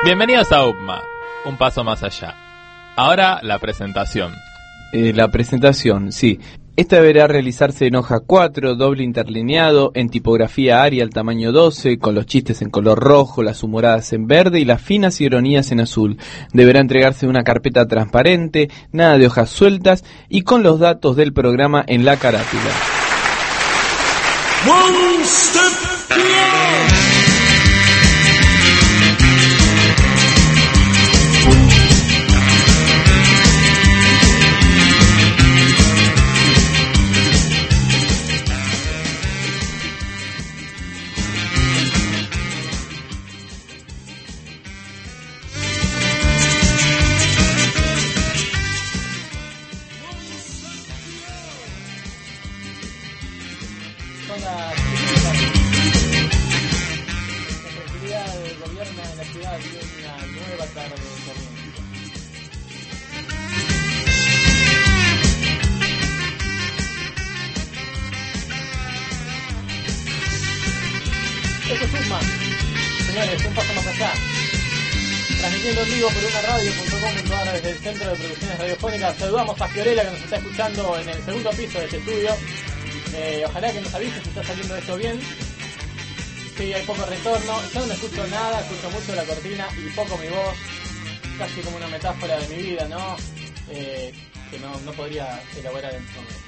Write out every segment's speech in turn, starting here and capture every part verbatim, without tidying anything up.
Bienvenidos a U P M A, un paso más allá. Ahora la presentación. Eh, la presentación, sí. Esta deberá realizarse en hoja cuatro, doble interlineado, en tipografía Arial tamaño doce, con los chistes en color rojo, las humoradas en verde y las finas ironías en azul. Deberá entregarse en una carpeta transparente, nada de hojas sueltas y con los datos del programa en la carátula. One step beyond. Esto es U P M A, señores, un paso más allá. Transmitiendo en vivo por una radio punto com punto a r desde el Centro de Producciones Radiofónicas. Saludamos a Fiorella, que nos está escuchando en el segundo piso de este estudio. Eh, ojalá que nos avise si está saliendo esto bien. Sí, hay poco retorno. Yo no me escucho nada, escucho mucho la cortina y poco mi voz. Casi como una metáfora de mi vida, ¿no? Eh, que no, no podría elaborar en este momento.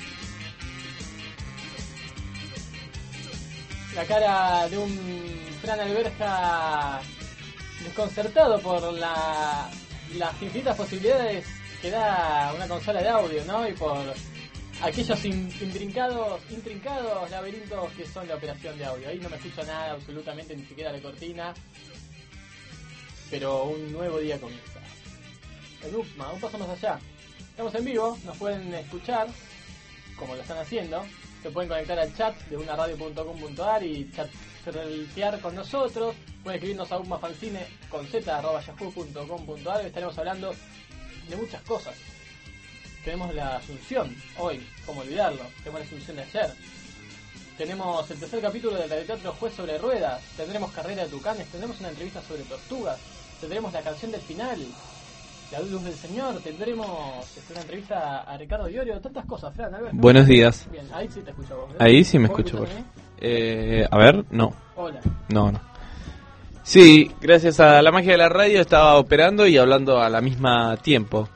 La cara de un Fran Alberja desconcertado por la, las infinitas posibilidades que da una consola de audio, ¿no? Y por aquellos in, intrincados, intrincados laberintos que son la operación de audio. Ahí no me escucho nada, absolutamente, ni siquiera la cortina. Pero un nuevo día comienza. El U P M A, un paso más allá. Estamos en vivo, nos pueden escuchar, como lo están haciendo. Se pueden conectar al chat de una radio punto com punto a r y chatear con nosotros. Pueden escribirnos a upmafancine con z arroba yahoo punto com punto a r. Estaremos hablando de muchas cosas. Tenemos la Asunción hoy, cómo olvidarlo. Tenemos la Asunción de ayer. Tenemos el tercer capítulo del radioteatro Juez sobre Ruedas. Tendremos Carrera de Tucanes. Tendremos una entrevista sobre tortugas. Tendremos la canción del final, La Luz del Señor. Tendremos una entrevista a Ricardo Iorio. Tantas cosas, Fran. A ver, ¿no? Buenos días. Bien, ahí sí te escucho vos, ¿eh? Ahí sí me ¿Vos escucho. escuchás a mí? Eh, a ver, no. Hola. No, no. Sí, gracias a la magia de la radio estaba operando y hablando a la misma tiempo.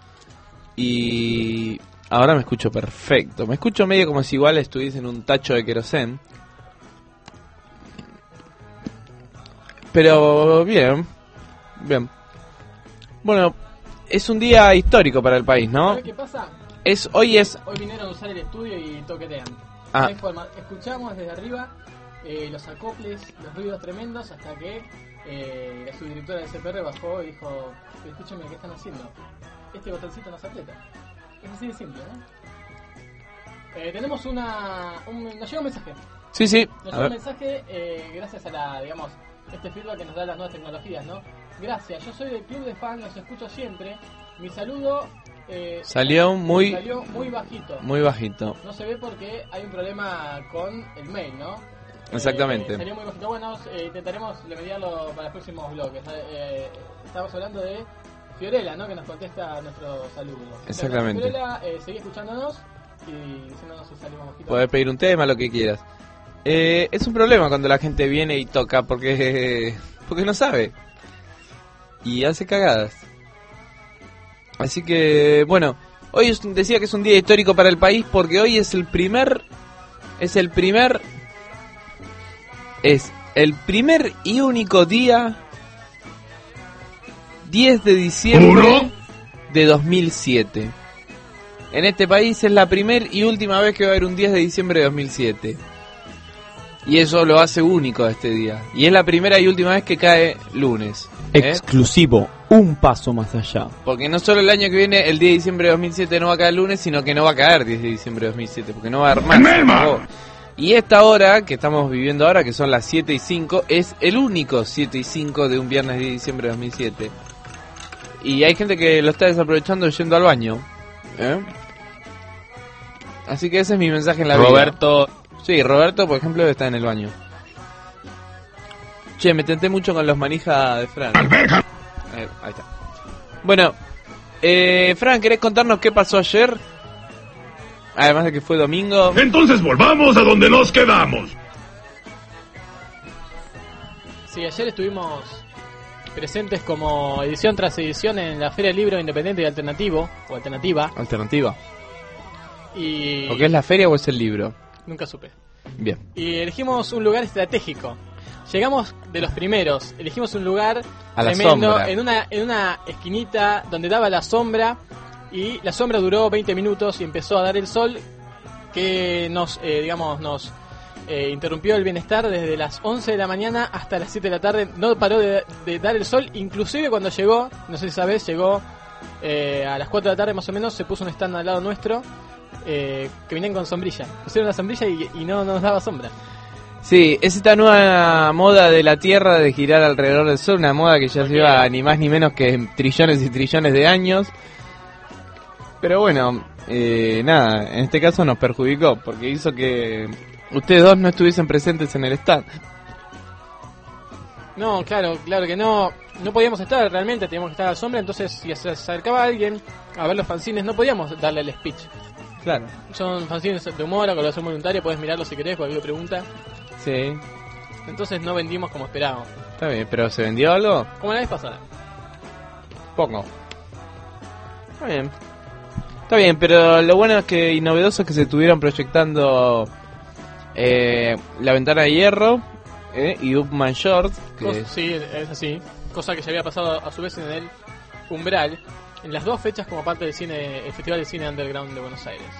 Y ahora me escucho perfecto. Me escucho medio como si igual estuviese en un tacho de querosén. Pero bien, bien. Bueno, es un día histórico para el país, ¿no? ¿Sabes qué pasa? Es, hoy es... Hoy vinieron a usar el estudio y toquetean. Ah. No hay forma. Escuchamos desde arriba eh, los acoples, los ruidos tremendos, hasta que eh, la subdirectora del C P R bajó y dijo: escúchame, ¿qué están haciendo? Este botoncito no se aprieta. Es así de simple, ¿no? Eh, tenemos una... Un, nos llega un mensaje. Sí, sí. Nos A llega un ver. mensaje eh, gracias a la, digamos, este feedback que nos dan las nuevas tecnologías, ¿no? Gracias, yo soy del club de fans, los escucho siempre. Mi saludo... Eh, Salió muy... Salió muy bajito. Muy bajito. No se ve porque hay un problema con el mail, ¿no? Exactamente. Eh, salió muy bajito. Bueno, eh, intentaremos remediarlo para los próximos bloques. Eh, estamos hablando de Fiorella, ¿no? Que nos contesta nuestro saludo. Exactamente. Fiorella, eh, seguí escuchándonos y diciéndonos si salimos bajitos. Podés pedir un tema, lo que quieras. Eh, es un problema cuando la gente viene y toca porque porque no sabe y hace cagadas. Así que, bueno, hoy es- decía que es un día histórico para el país porque hoy es el primer es el primer es el primer y único día diez de diciembre de dos mil siete. En este país es la primer y última vez que va a haber un diez de diciembre de dos mil siete. Y eso lo hace único a este día. Y es la primera y última vez que cae lunes. ¿eh? Exclusivo, un paso más allá. Porque no solo el año que viene, el diez de diciembre de dos mil siete no va a caer lunes, sino que no va a caer diez de diciembre de dos mil siete, porque no va a haber más. se acabó. Y esta hora que estamos viviendo ahora, que son las siete y cinco, es el único siete y cinco de un viernes diez de diciembre de dos mil siete. Y hay gente que lo está desaprovechando yendo al baño. ¿eh? Así que ese es mi mensaje en la vida. Roberto, Sí, Roberto, por ejemplo, está en el baño. Che, me tenté mucho con los manijas de Fran. Ahí, ahí está. Bueno, eh, Fran, ¿querés contarnos qué pasó ayer? Además de que fue domingo. Entonces volvamos a donde nos quedamos. Sí, ayer estuvimos presentes como edición tras edición en la Feria del Libro Independiente y Alternativo, o Alternativa. Alternativa. Y... ¿O qué es la feria o es el libro? Nunca supe. Bien. Y elegimos un lugar estratégico. Llegamos de los primeros, elegimos un lugar a la tremendo, sombra. en una, en una esquinita donde daba la sombra, y la sombra duró veinte minutos y empezó a dar el sol que nos, eh, digamos, nos eh, interrumpió el bienestar desde las once de la mañana hasta las siete de la tarde. No paró de, de dar el sol, inclusive cuando llegó, no sé si sabes, llegó eh, a las cuatro de la tarde más o menos, se puso un stand al lado nuestro eh, que venían con sombrilla. Pusieron una sombrilla y, y no nos daba sombra. Sí, es esta nueva moda de la Tierra de girar alrededor del Sol, una moda que ya Okay. lleva ni más ni menos que trillones y trillones de años. Pero bueno, eh, nada, en este caso nos perjudicó porque hizo que ustedes dos no estuviesen presentes en el stand. No, claro, claro que no. No podíamos estar realmente, teníamos que estar a la sombra. Entonces, si se acercaba alguien a ver los fanzines, no podíamos darle el speech. Claro. Son fanzines de humor, colaboración voluntaria, puedes mirarlos si querés, cualquier pregunta. Sí, Entonces no vendimos como esperábamos. está bien, pero ¿se vendió algo? Como la vez pasada. Poco. Está bien. Está bien, pero lo bueno es que y novedoso es que se estuvieron proyectando eh, La Ventana de Hierro eh, y Upman Short. Que Cos- es- sí, es así. Cosa que ya había pasado a su vez en el Umbral. En las dos fechas como parte del cine, el Festival de Cine Underground de Buenos Aires.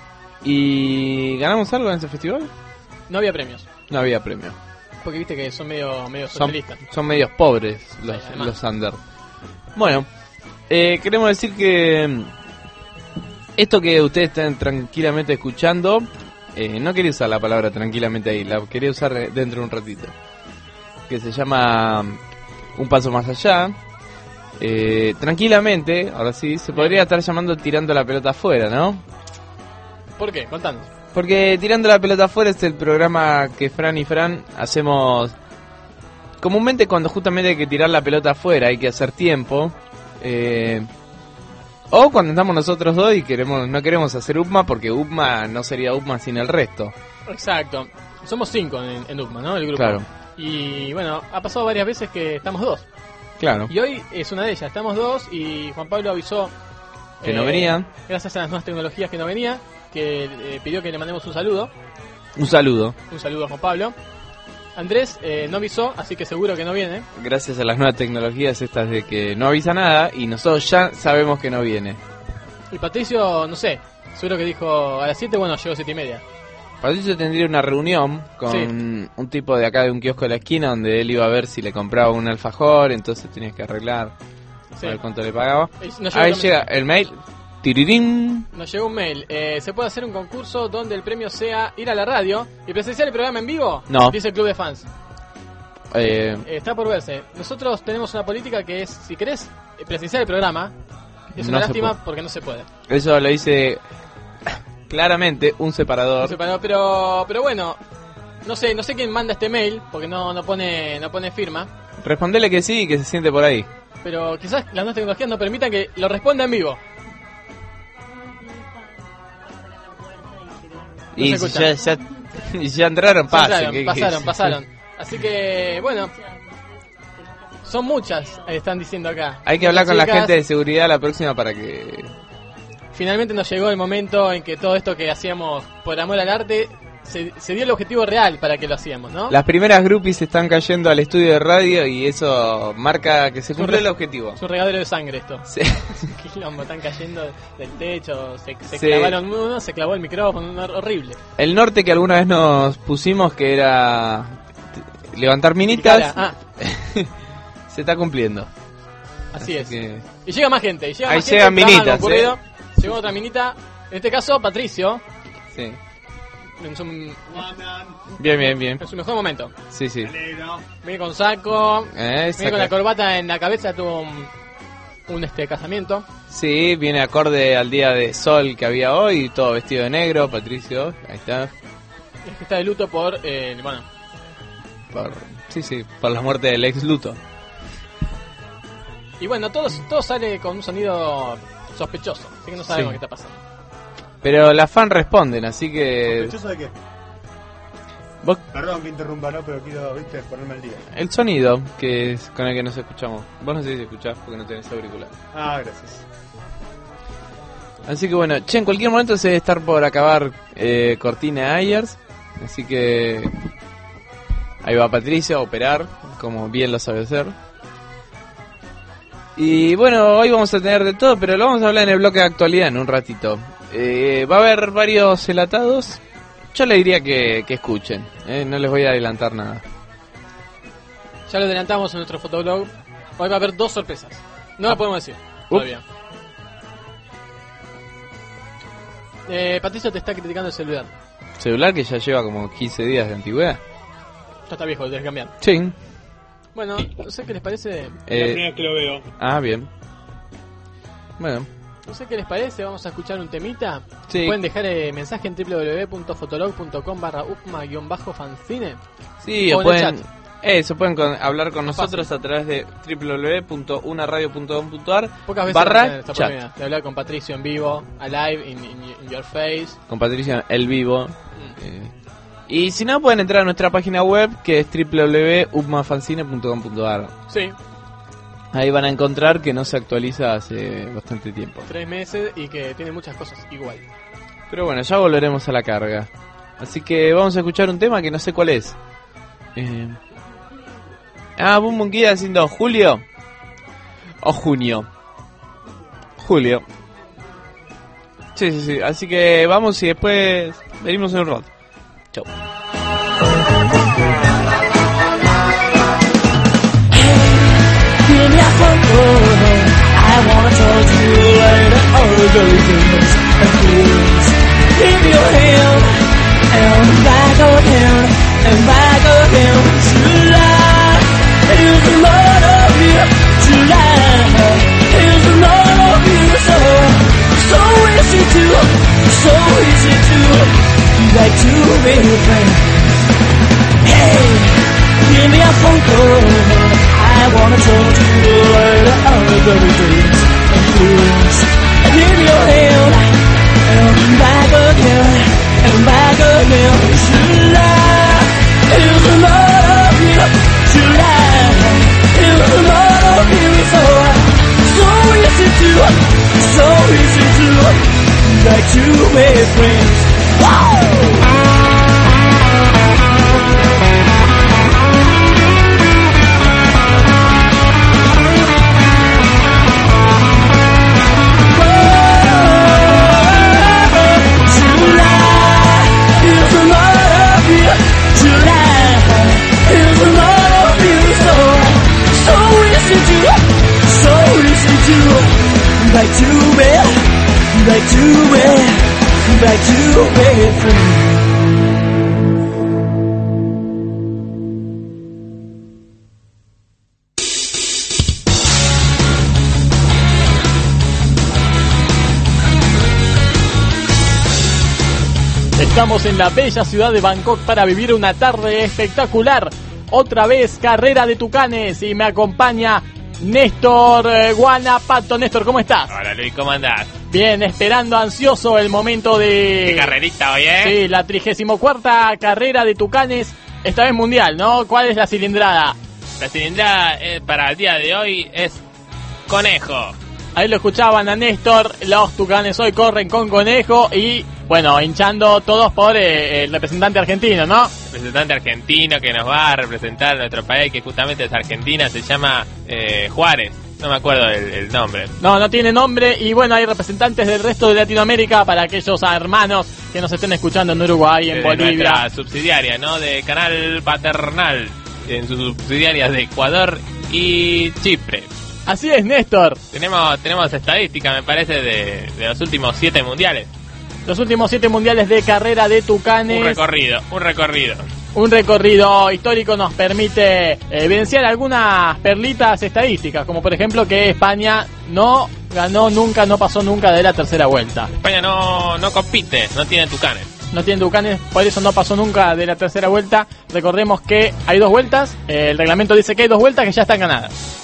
¿Y ganamos algo en ese festival? No había premios. No había premio. Porque viste que son medio, medio Son, socialistas. son medios pobres los, Sí, además. los under. Bueno, eh, queremos decir que mm, esto que ustedes están tranquilamente escuchando, eh, no quería usar la palabra tranquilamente ahí, la quería usar dentro de un ratito. Que se llama mm, Un Paso Más Allá. Eh, tranquilamente, ahora sí, se podría estar llamando Tirando la Pelota Afuera, ¿no? ¿Por qué? Contanos. Porque Tirando la Pelota Afuera es el programa que Fran y Fran hacemos comúnmente cuando justamente hay que tirar la pelota afuera, hay que hacer tiempo. Eh, o cuando estamos nosotros dos y queremos no queremos hacer U P M A porque U P M A no sería U P M A sin el resto. Exacto. Somos cinco en, en U P M A, ¿no? El grupo. Claro. Y bueno, ha pasado varias veces que estamos dos. Claro. Y hoy es una de ellas. Estamos dos y Juan Pablo avisó Que no venía. gracias a las nuevas tecnologías que no venía, que eh, pidió que le mandemos un saludo. Un saludo. Un saludo a Juan Pablo. Andrés eh, no avisó, así que seguro que no viene. Gracias a las nuevas tecnologías estas de que no avisa nada y nosotros ya sabemos que no viene. Y Patricio, no sé, seguro que dijo a las siete, bueno, llegó a siete y media. Patricio tendría una reunión con Sí. un tipo de acá de un kiosco de la esquina donde él iba a ver si le compraba un alfajor, entonces tenías que arreglar Sí. a ver cuánto le pagaba. Eh, nos llegó Ahí otro llega mensaje. el mail. Tirirín. Nos llegó un mail. Eh, ¿Se puede hacer un concurso donde el premio sea ir a la radio y presenciar el programa en vivo? No. Dice el club de fans. Eh, Eh, está por verse. Nosotros tenemos una política que es, si querés eh, presenciar el programa, es No una se lástima puede. porque no se puede. eso lo dice claramente un separador. No se paró, pero, pero bueno, no sé, no sé quién manda este mail porque no, no pone, no pone firma. Respondele que sí y que se siente por ahí. Pero quizás las nuevas tecnologías no permitan que lo responda en vivo. No y se si ya, escucha. ya, y ya entraron, pasen. Pasaron, ¿qué- qué pasaron, es? pasaron. Así que, bueno, son muchas, eh, están diciendo acá. Hay que hablar Muchas con la chicas. gente de seguridad la próxima para que... Finalmente nos llegó el momento en que todo esto que hacíamos por amor al arte se, se dio el objetivo real para que lo hacíamos, ¿no? Las primeras groupies están cayendo al estudio de radio y eso marca que se cumple el objetivo. Es un regadero de sangre esto. Sí. Quilombo, están cayendo del techo, se, se Sí. clavaron uno, se clavó el micrófono, uno horrible. El norte que alguna vez nos pusimos que era t- levantar minitas, Ah, se está cumpliendo. así es. que- Y llega más gente, y llega Ahí más llegan gente, trabajan minitas, concurrido. Llegó otra minita, en este caso Patricio, Sí. en su, Bien, bien, bien. en su mejor momento. Sí, sí. Viene con saco, Eh, viene con la saca- corbata en la cabeza, tuvo un, un este casamiento. Sí, viene acorde al día de sol que había hoy, todo vestido de negro, Patricio, ahí está. Es que está de luto por, eh, bueno, Por, sí, sí, por la muerte del ex Luto. Y bueno, todo, todo sale con un sonido sospechoso, así que no sabemos Sí. qué está pasando. Pero las fans responden, así que... ¿Sospechoso de qué? vos- Perdón que interrumpa, ¿no? Pero quiero, viste, ponerme al día. el sonido que es con el que nos escuchamos. Vos no sé si escuchás porque no tenés auricular. Ah, gracias. Así que bueno, che, en cualquier momento se debe estar por acabar eh, Cortina Ayers. Así que... ahí va Patricia a operar, como bien lo sabe hacer. Y bueno, hoy vamos a tener de todo, pero lo vamos a hablar en el bloque de actualidad en un ratito. Eh, va a haber varios enlatados. Yo le diría que, que escuchen, eh, no les voy a adelantar nada. Ya lo adelantamos en nuestro fotoblog. Hoy va a haber dos sorpresas. No lo podemos decir todavía. Eh, Patricio te está criticando el celular. Celular que ya lleva como quince días de antigüedad. Ya está viejo, lo tienes que cambiar. Sí. Bueno, no sé qué les parece. Eh, vez que lo veo. ah, bien. Bueno, No sé qué les parece, vamos a escuchar un temita. sí. Pueden dejar eh, mensaje en w w w punto fotolog punto com barra upma guión fanzine. Sí, o o en el pueden, chat. eso, pueden con- hablar con Más nosotros fácil. a través de w w w punto una radio punto com punto a r Pocas veces barra van a tener esta chat. oportunidad de hablar con Patricio en vivo, alive, in, in, in your face. Con Patricia El Vivo. Mm. eh. Y si no, pueden entrar a nuestra página web que es w w w punto upma fanzine punto com punto a r. Sí, Ahí van a encontrar que no se actualiza hace bastante tiempo. tres meses y que tiene muchas cosas igual. Pero bueno, ya volveremos a la carga. Así que vamos a escuchar un tema que no sé cuál es. Eh... Ah, Boom Boom Kid haciendo Julio. O Junio. Julio. Sí, sí, sí. Así que vamos y después venimos en un rato. Chau. Give me a phone call. I wanna talk to you later. All the days and years. Give me your hand and back again and back again. July is a lot of you. July is a lot of you. So so easy to, so easy to like to be friends. Hey, give me a phone call. I wanna talk to you later. All the days and years. Give me your hand and back again and back again. July is a lot of you. July is a lot of you. So so easy to, so easy to like to be friends. Wow. Back to me, back to me, back to me free. Estamos en la bella ciudad de Bangkok para vivir una tarde espectacular. Otra vez carrera de tucanes y me acompaña Néstor eh, Guanapato. Néstor, ¿cómo estás? Hola Luis, ¿cómo andás? Bien, esperando ansioso el momento de... Qué carrerita hoy, ¿eh? Sí, la trigésimo cuarta carrera de tucanes, esta vez mundial, ¿no? ¿Cuál es la cilindrada? La cilindrada eh, para el día de hoy es conejo. Ahí lo escuchaban a Néstor, los tucanes hoy corren con conejo y, bueno, hinchando todos por eh, el representante argentino, ¿no? Representante argentino que nos va a representar nuestro país, que justamente es Argentina, se llama eh, Juárez. No me acuerdo el, el nombre. No, no tiene nombre y bueno, hay representantes del resto de Latinoamérica para aquellos hermanos que nos estén escuchando en Uruguay, en De Bolivia. nuestra subsidiaria, ¿no? De Canal Paternal, en sus subsidiarias de Ecuador y Chipre. Así es, Néstor. Tenemos tenemos estadística, me parece, de, de los últimos siete mundiales. Los últimos siete mundiales de carrera de tucanes. Un recorrido, un recorrido. Un recorrido histórico nos permite evidenciar algunas perlitas estadísticas, como por ejemplo que España no ganó nunca, no pasó nunca de la tercera vuelta. España no, no compite, no tiene tucanes. No tiene tucanes, por eso no pasó nunca de la tercera vuelta. Recordemos que hay dos vueltas, el reglamento dice que hay dos vueltas que ya están ganadas.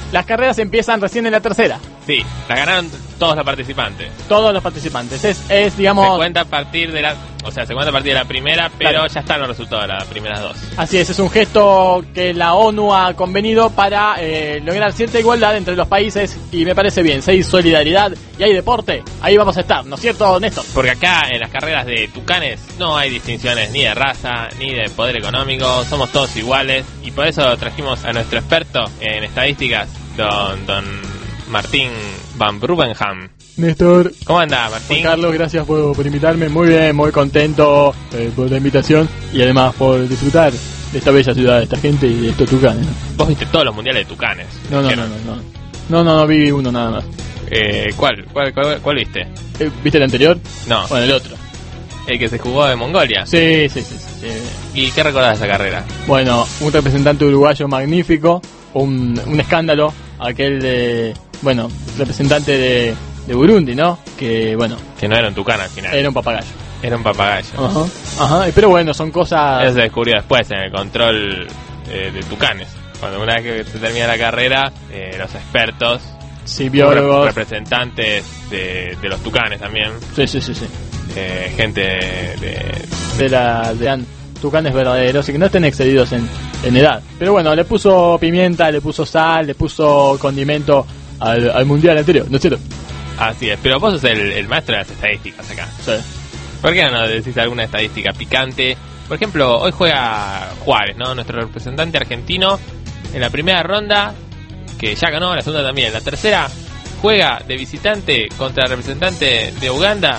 las carreras empiezan recién en la tercera. Sí, la ganaron todos los participantes. Todos los participantes. Es, es digamos... Se cuenta a partir de la... O sea, se cuenta a partir de la primera, pero Claro. ya están los resultados de las primeras dos. Así es, es un gesto que la ONU ha convenido para eh, lograr cierta igualdad entre los países y me parece bien. Si hay solidaridad y hay deporte, ahí vamos a estar, ¿no es cierto, Néstor? Porque acá en las carreras de tucanes no hay distinciones ni de raza, ni de poder económico, somos todos iguales y por eso trajimos a nuestro experto en estadísticas, don, don Martín Van Brubenham. Néstor, ¿Cómo anda, Martín? Juan Carlos, gracias por, por invitarme. Muy bien, muy contento eh, por la invitación y además por disfrutar de esta bella ciudad, de esta gente y de estos tucanes. ¿no? Vos viste todos los mundiales de tucanes. No, no, no, ¿Vieron? no, no. No, no, no vi uno nada más. Eh, ¿cuál, cuál, cuál, cuál viste? Eh, ¿Viste el anterior? No, Bueno, el otro. el que se jugó de Mongolia. Sí, sí, sí. sí, sí. ¿Y qué recordás de esa carrera? Bueno, un representante uruguayo magnífico, un, un escándalo, aquel de, bueno, representante de, de Burundi, ¿no? Que, bueno, Que no era un tucán al final, era un papagayo. era un papagayo. Ajá, ajá, pero bueno, son cosas... Eso se descubrió después en el control eh, de tucanes. Cuando una vez que se termina la carrera, eh, los expertos, Sí, rep- biólogos. representantes de, de los tucanes también, Sí, sí, sí, sí. eh, gente de... De la... De an- tucanes verdaderos y que no estén excedidos en, en edad. Pero bueno, le puso pimienta, le puso sal, le puso condimento al, al mundial anterior, ¿no es cierto? Así es, pero vos sos el, el maestro de las estadísticas acá. Sí. ¿Por qué no nos decís alguna estadística picante? Por ejemplo, hoy juega Juárez, ¿no? Nuestro representante argentino en la primera ronda, que ya ganó, la segunda también. La tercera juega de visitante contra el representante de Uganda,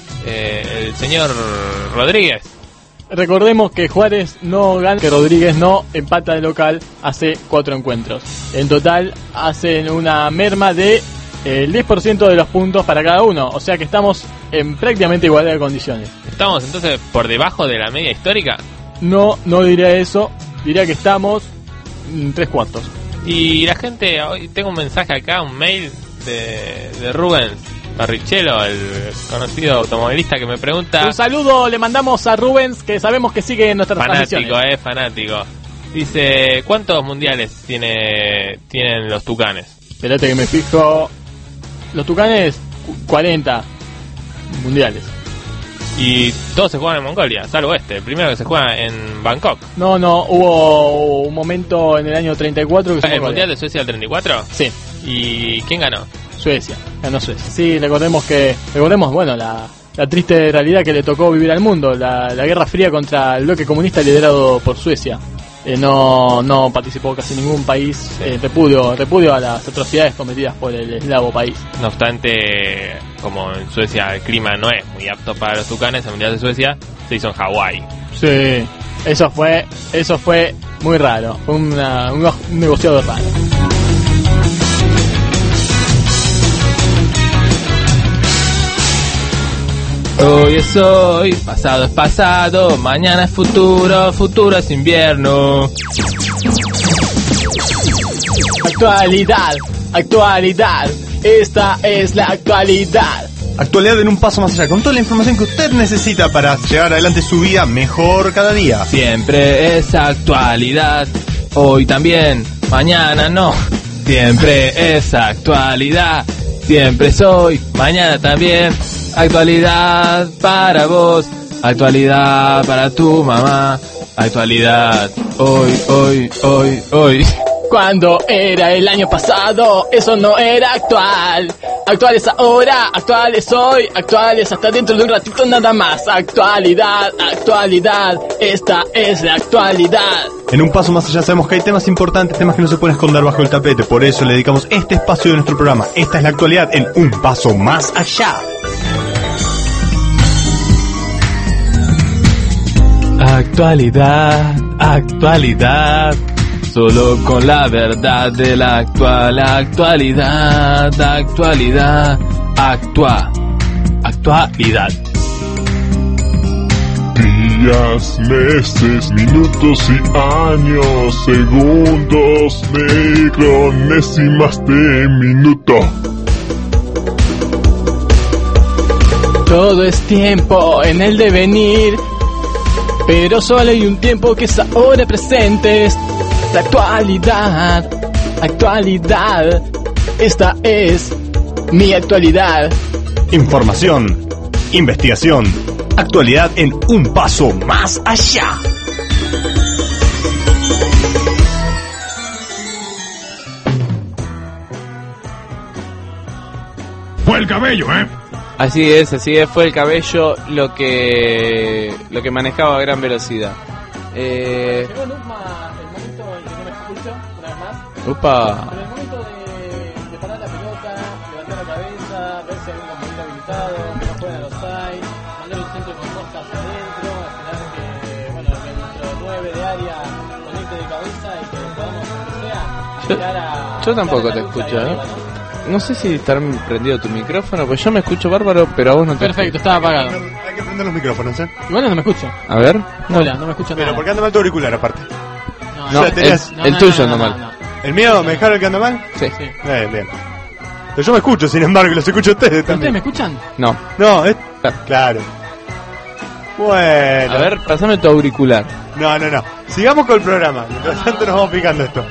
eh, el señor Rodríguez. Recordemos que Juárez no gana, que Rodríguez no empata de local hace cuatro encuentros. En total hacen una merma de eh, el diez por ciento de los puntos para cada uno. O sea que estamos en prácticamente igualdad de condiciones. Estamos entonces por debajo de la media histórica. No, no diría eso. Diría que estamos en tres cuartos. Y la gente, hoy tengo un mensaje acá, un mail de, de Rubens Barrichello, el conocido automovilista, que me pregunta... Un saludo le mandamos a Rubens, que sabemos que sigue en nuestras Fanático, transmisiones. eh, fanático. Dice, ¿cuántos mundiales tiene tienen los tucanes? Espérate que me fijo. Los Tucanes, cu- cuarenta mundiales. Y todos se juegan en Mongolia, salvo este, el primero que se juega en Bangkok. No, no, hubo un momento en el año treinta y cuatro que se ¿El fue mundial de Suecia del treinta y cuatro? Sí, ¿Y quién ganó? Suecia, ganó Suecia. Sí, recordemos que, recordemos, bueno, la, la triste realidad que le tocó vivir al mundo, la, la guerra fría contra el bloque comunista liderado por Suecia. Eh, no, no participó casi ningún país, eh, repudio, repudio a las atrocidades cometidas por el eslavo país. No obstante, como en Suecia el clima no es muy apto para los tucanes, el mundial de Suecia se hizo en Hawái. Sí, eso fue, eso fue muy raro, fue una, un, un negociado raro. Hoy es hoy, pasado es pasado, mañana es futuro, futuro es invierno. Actualidad, actualidad, esta es la actualidad. Actualidad en un paso más allá, con toda la información que usted necesita para llevar adelante su vida mejor cada día. Siempre es actualidad, hoy también, mañana no. Siempre es actualidad, siempre es hoy, mañana también. Actualidad para vos, actualidad para tu mamá, actualidad hoy, hoy, hoy, hoy. Cuando era el año pasado, eso no era actual. Actual es ahora, actual es hoy, actual es hasta dentro de un ratito nada más. Actualidad, actualidad, esta es la actualidad. En un paso más allá sabemos que hay temas importantes, temas que no se pueden esconder bajo el tapete. Por eso le dedicamos este espacio de nuestro programa. Esta es la actualidad en un paso más allá. Actualidad, actualidad, solo con la verdad de la actual actualidad, actualidad, actua, actualidad. Días, meses, minutos y años, segundos, micronésimas de minuto. Todo es tiempo en el devenir, pero solo hay un tiempo que es ahora presente. Es la actualidad, Actualidad. Esta es mi actualidad. Información, investigación, actualidad en un paso más allá. Fue el cabello, ¿eh? Así es, así es, fue el cabello lo que lo que manejaba a gran velocidad. Eh, Llegó Numa el momento en que no me escucho, una vez más. upa. Pero el momento de, de parar la pelota, levantar la cabeza, ver si hay algún compañero habilitado, que no juegan a los seis, mandar un centro con Costa hacia adentro, esperar que, bueno, que nuestro nueve de área conecte de cabeza y que podamos, aunque sea, Yo- llegar a... yo tampoco a la te lucha escucho, ahí ¿eh? arriba, ¿no? No sé si está prendido tu micrófono, pues yo me escucho bárbaro, pero a vos no te Perfecto, estaba apagado. Hay que prender los micrófonos, ¿eh? Igual no me escucho. escucho. A ver. No. Hola, no me escucho nada. Pero porque anda mal tu auricular aparte. No, No, Ya el, tenías- el tuyo anda mal. ¿El mío me dejaron el que anda mal? Sí. Sí. Bien, bien. Pero yo me escucho, sin embargo, y los escucho a ustedes ¿Ustedes también. me escuchan? No. No, es... Claro. Bueno. A ver, pasame tu auricular. No, no, no. Sigamos con el programa. Mientras tanto nos vamos picando esto.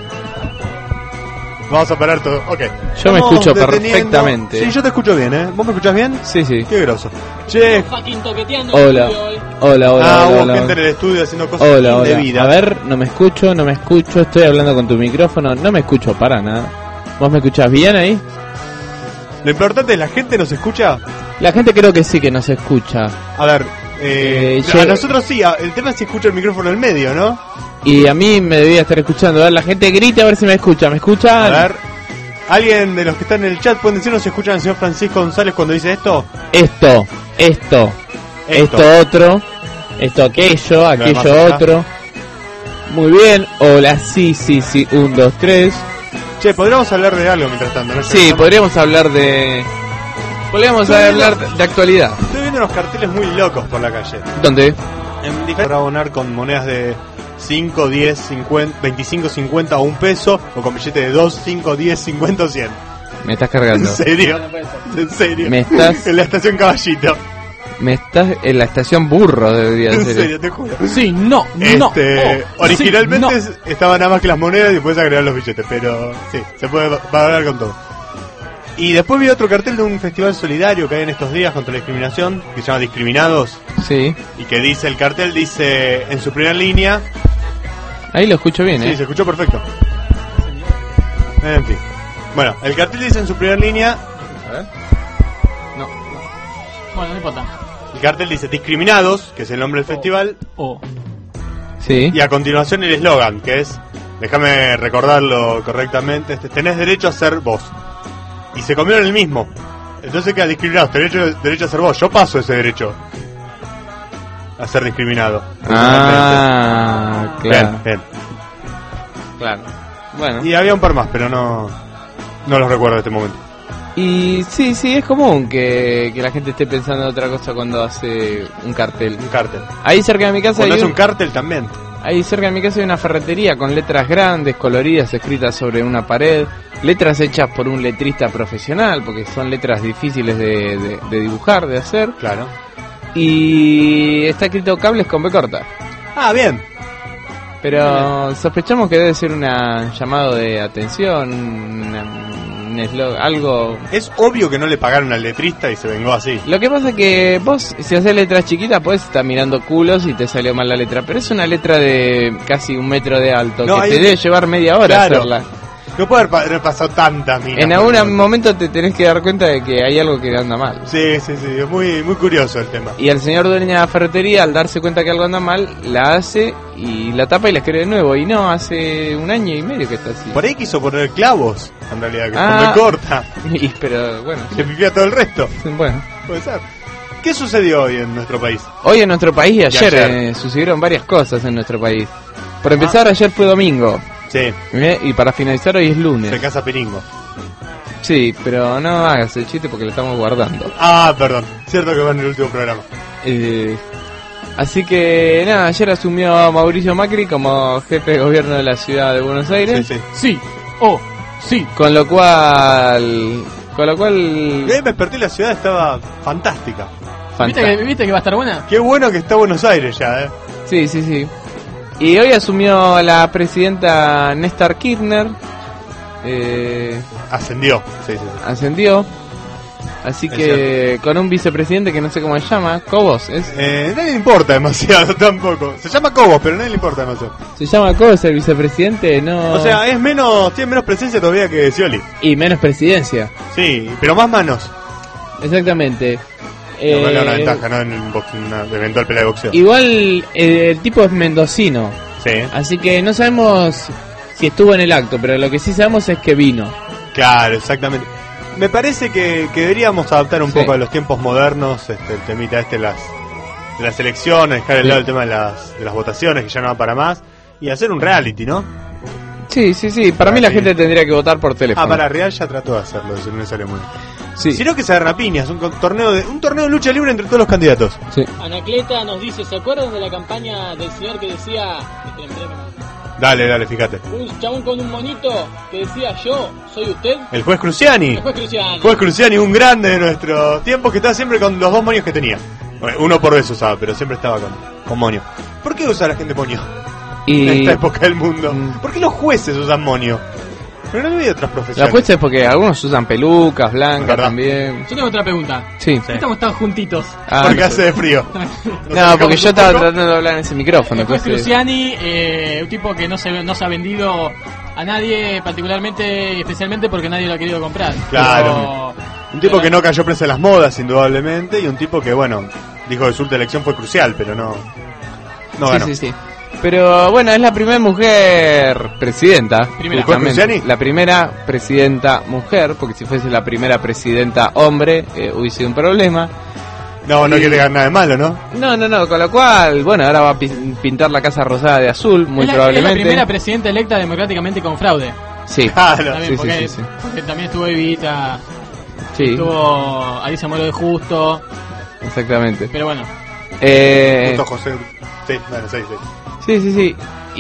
Vamos a parar todo. Ok. Yo me Estamos escucho deteniendo- perfectamente. Sí, yo te escucho bien, ¿eh? ¿Vos me escuchás bien? Sí, sí. Qué groso. Che. Fucking toqueteando. Hola. Hola, hola, Ah, hola, hubo hola. gente en el estudio haciendo cosas Hola, hola. indebidas. A ver, no me escucho, no me escucho, estoy hablando con tu micrófono, no me escucho para nada. ¿Vos me escuchás bien ahí? Lo importante es, ¿la gente nos escucha? La gente creo que sí que nos escucha. A ver, eh, Eh, yo- a nosotros sí, a- el tema es si escucha el micrófono en medio, ¿no? Y a mí me debía estar escuchando. A ver, la gente grita a ver si me escucha. ¿Me A escuchan? ver, ¿alguien de los que están en el chat pueden decirnos si escuchan al señor Francisco González cuando dice esto? Esto, esto, Esto. esto otro, esto aquello, demás aquello acá. otro. Muy bien. Hola, sí, sí, sí. Un, dos, tres. Che, podríamos hablar de algo mientras tanto, ¿no? Sí, Estamos- podríamos hablar de... Podríamos Estoy hablar viendo- de actualidad. Estoy viendo unos carteles muy locos por la calle. ¿Dónde? En para abonar con monedas de cinco, diez, cincuenta, veinticinco, cincuenta o un peso, o con billetes de dos, cinco, diez, cincuenta o cien. Me estás ¿En cargando. serio? No puede ser. ¿En serio? Me estás- En la estación Caballito. Me estás en la estación burro, debería En ser. serio, te juro. Sí, no, Este, no. Oh, originalmente sí, es- estaban nada más que las monedas y después agregar los billetes, pero sí, se puede va- va a hablar con todo. Y después vi otro cartel de un festival solidario que hay en estos días contra la discriminación, que se llama Discriminados, Sí. y que dice, el cartel dice en su primera línea, Ahí lo escucho bien, sí, ¿eh? se escuchó perfecto. En fin. Bueno, el cartel dice en su primera línea, A ver. No. Bueno, no importa. el cartel dice Discriminados, que es el nombre del festival, Oh. Sí. y a continuación el eslogan, que es, déjame recordarlo correctamente, este, tenés derecho a ser vos. Y se comieron el mismo. Entonces queda discriminado, tenés derecho, derecho a ser vos. Yo paso ese derecho a ser discriminado. Ah, claro. Bien, bien. Claro. Bueno. Y había un par más, pero no, no los recuerdo en este momento. Y sí, sí, es común que, que la gente esté pensando en otra cosa cuando hace un cartel. Un cártel. Ahí cerca de mi casa Cuando hay es un- un cártel también. Ahí cerca de mi casa hay una ferretería con letras grandes, coloridas, escritas sobre una pared. Letras hechas por un letrista profesional, porque son letras difíciles de, de- de dibujar, de hacer. Claro. Y está escrito cables con B corta. Ah, bien. Pero sospechamos que debe ser un llamado de atención, una- un eslo- algo... Es obvio que no le pagaron al letrista y se vengó así. Lo que pasa es que vos, si haces letras chiquitas, podés estar mirando culos y te salió mal la letra. Pero es una letra de casi un metro de alto, No, que hay te un- debe llevar media hora Claro. hacerla. No puede haber pa- haber pasado tanta mina. En algún momento te tenés que dar cuenta de que hay algo que anda mal. Sí, sí, sí. Es muy, muy curioso el tema. Y el señor dueño de la ferretería, al darse cuenta que algo anda mal, la hace y la tapa y la escribe de nuevo. Y no, hace un año y medio que está así. Por ahí quiso poner clavos, en realidad, que Ah. con B corta. Y, pero bueno, Le pipía todo el resto. bueno. Puede ser. ¿Qué sucedió hoy en nuestro país? Hoy en nuestro país y ayer, ayer. eh, sucedieron varias cosas en nuestro país. Por empezar, ayer fue domingo. Sí, ¿eh? Y para finalizar, hoy es lunes. se casa Piringo. Sí, pero no hagas el chiste porque lo estamos guardando. Ah, perdón. Cierto que va en el último programa. Eh, así que nada, ayer asumió Mauricio Macri como jefe de gobierno de la ciudad de Buenos Aires. Sí, sí. Sí, oh, sí. Con lo cual... Con lo cual... Y ahí me desperté y la ciudad estaba fantástica. ¿Viste fanta- que, ¿Viste que va a estar buena? Qué bueno que está Buenos Aires ya, eh. Sí, sí, sí. Y hoy asumió la presidenta Néstor Kirchner. eh, Ascendió, sí, sí, sí. ascendió. Así Es que con un vicepresidente que no sé cómo se llama, Cobos, ¿es? Eh, nadie le importa demasiado tampoco. Se llama Cobos, pero nadie le importa demasiado. ¿Se llama Cobos el vicepresidente? No. O sea, es menos, tiene menos presencia todavía que Scioli. Y menos presidencia. Sí, pero más manos. Exactamente. Lo cual Eh, da una ventaja, ¿no? En un box- una eventual pelea de boxeo. Igual eh, el tipo es mendocino, Sí, así que no sabemos si estuvo en el acto, pero lo que sí sabemos es que vino. claro, exactamente. Me parece que, que deberíamos adaptar un Sí. poco a los tiempos modernos, este, el temita este de las, de las elecciones, dejar de Sí. lado el tema de las, de las votaciones, que ya no va para más, y hacer un reality, ¿no? Sí, sí, sí. Para Ah, mí la sí. gente tendría que votar por teléfono. Ah, para Real ya trató de hacerlo, eso no le sale muy bien. Sí. Sino que se agarra piñas, un con- torneo de un torneo de lucha libre entre todos los candidatos. Sí. Anacleta nos dice, ¿se acuerdan de la campaña del señor que decía... Esperen, esperen, esperen. Dale, dale, fíjate. Un chabón con un monito que decía, yo soy usted? El juez Cruciani. Después Cristiano. Juez Cruciani, un grande de nuestro tiempo que estaba siempre con los dos moños que tenía. Bueno, uno por vez usaba, pero siempre estaba con, con moño. ¿Por qué usa la gente moño en Y esta época del mundo? Mm. ¿Por qué los jueces usan moño? Pero no hay otras la profesiones. apuesta es porque algunos usan pelucas blancas Verdad. también. Yo tengo otra pregunta. Sí. ¿Por qué estamos tan juntitos? Ah, Porque hace de frío. no, porque yo estaba tratando tratando de hablar en ese micrófono. El juez entonces- Cruciani, eh, un tipo que no se, no se ha vendido a nadie, particularmente y especialmente porque nadie lo ha querido comprar. Claro. Un tipo que no cayó presa en las modas, indudablemente, y un tipo que, bueno, dijo que su última elección fue crucial, pero no... No sí, ganó. sí, sí. Pero bueno, es la primera mujer presidenta. Primera. justamente. ¿El juez Cruciani? La primera presidenta mujer, porque si fuese la primera presidenta hombre, eh, hubiese sido un problema. No, no Y- quiere ganar nada de malo, ¿no? No, no, no, con lo cual, bueno, ahora va a pi- pintar la Casa Rosada de azul, muy es la, probablemente. Es la primera presidenta electa democráticamente con fraude. Sí, Claro. También, sí, sí, porque, sí, sí. porque también estuvo Evita, sí, estuvo Alicia Moro de Justo, exactamente. pero bueno. Eh, Justo José... Sí, bueno, sí, sí. sí, sí, sí.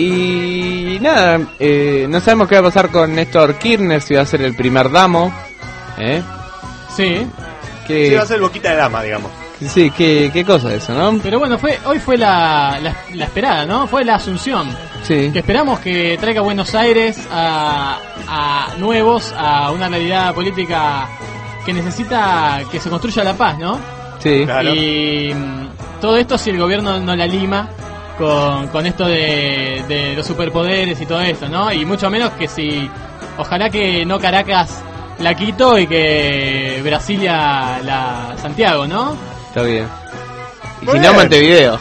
Y nada, eh, no sabemos qué va a pasar con Néstor Kirchner, si va a ser el primer damo. ¿Eh? Sí, ¿Qué, Sí, va a ser boquita de dama, digamos. sí, qué, qué cosa eso, ¿no? pero bueno, fue hoy fue la, la, la esperada, ¿no? Fue la asunción. Sí. Que esperamos que traiga a Buenos Aires a, a nuevos, a una realidad política que necesita que se construya la paz, ¿no? Sí. Claro. Y mm, todo esto si el gobierno no la lima con, con esto de, de los superpoderes y todo esto, ¿no? Y mucho menos que si, ojalá que no Caracas la Quito y que Brasilia la Santiago, ¿no? Está bien. Y Muy si no, bien. Montevideo.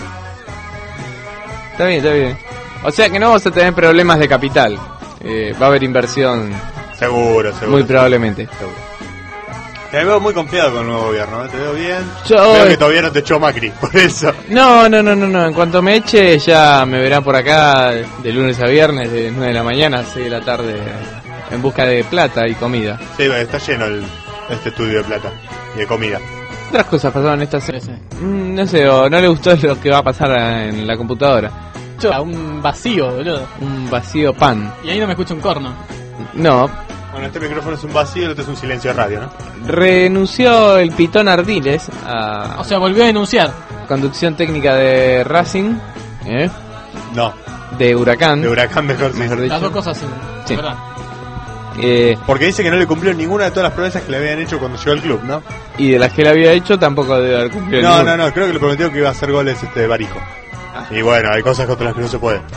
Está bien, está bien. O sea que no vamos a tener problemas de capital. Eh, va a haber inversión, Seguro, seguro. muy probablemente. Seguro. Te veo muy confiado con el nuevo gobierno, ¿eh? Te veo bien. Yo- Veo que todavía no te echó Macri, por eso. No, no, no, no, no. En cuanto me eche, ya me verán por acá de lunes a viernes, de nueve de la mañana a seis de la tarde, en busca de plata y comida. Sí, está lleno el, este estudio de plata y de comida. Otras cosas pasaron esta Sí, semana. sí. Mm, no sé, o no le gustó lo que va a pasar en la computadora. A un vacío, boludo. Un vacío pan. Y ahí no me escucha un corno. No, Bueno, este micrófono es un vacío y el otro es un silencio de radio, ¿no? renunció el Pitón Ardiles a O sea, volvió a denunciar. conducción técnica de Racing, ¿eh? No, de Huracán, de Huracán mejor, sí. mejor Las dicho. dos cosas, sí. Sí. ¿Verdad? Eh, Porque dice que no le cumplió ninguna de todas las promesas que le habían hecho cuando llegó al club, ¿no? y de las que él había hecho tampoco debe haber cumplido No, ninguna. no, no, creo que le prometió que iba a hacer goles este Barijo. Y bueno, hay cosas contra las que no se puede.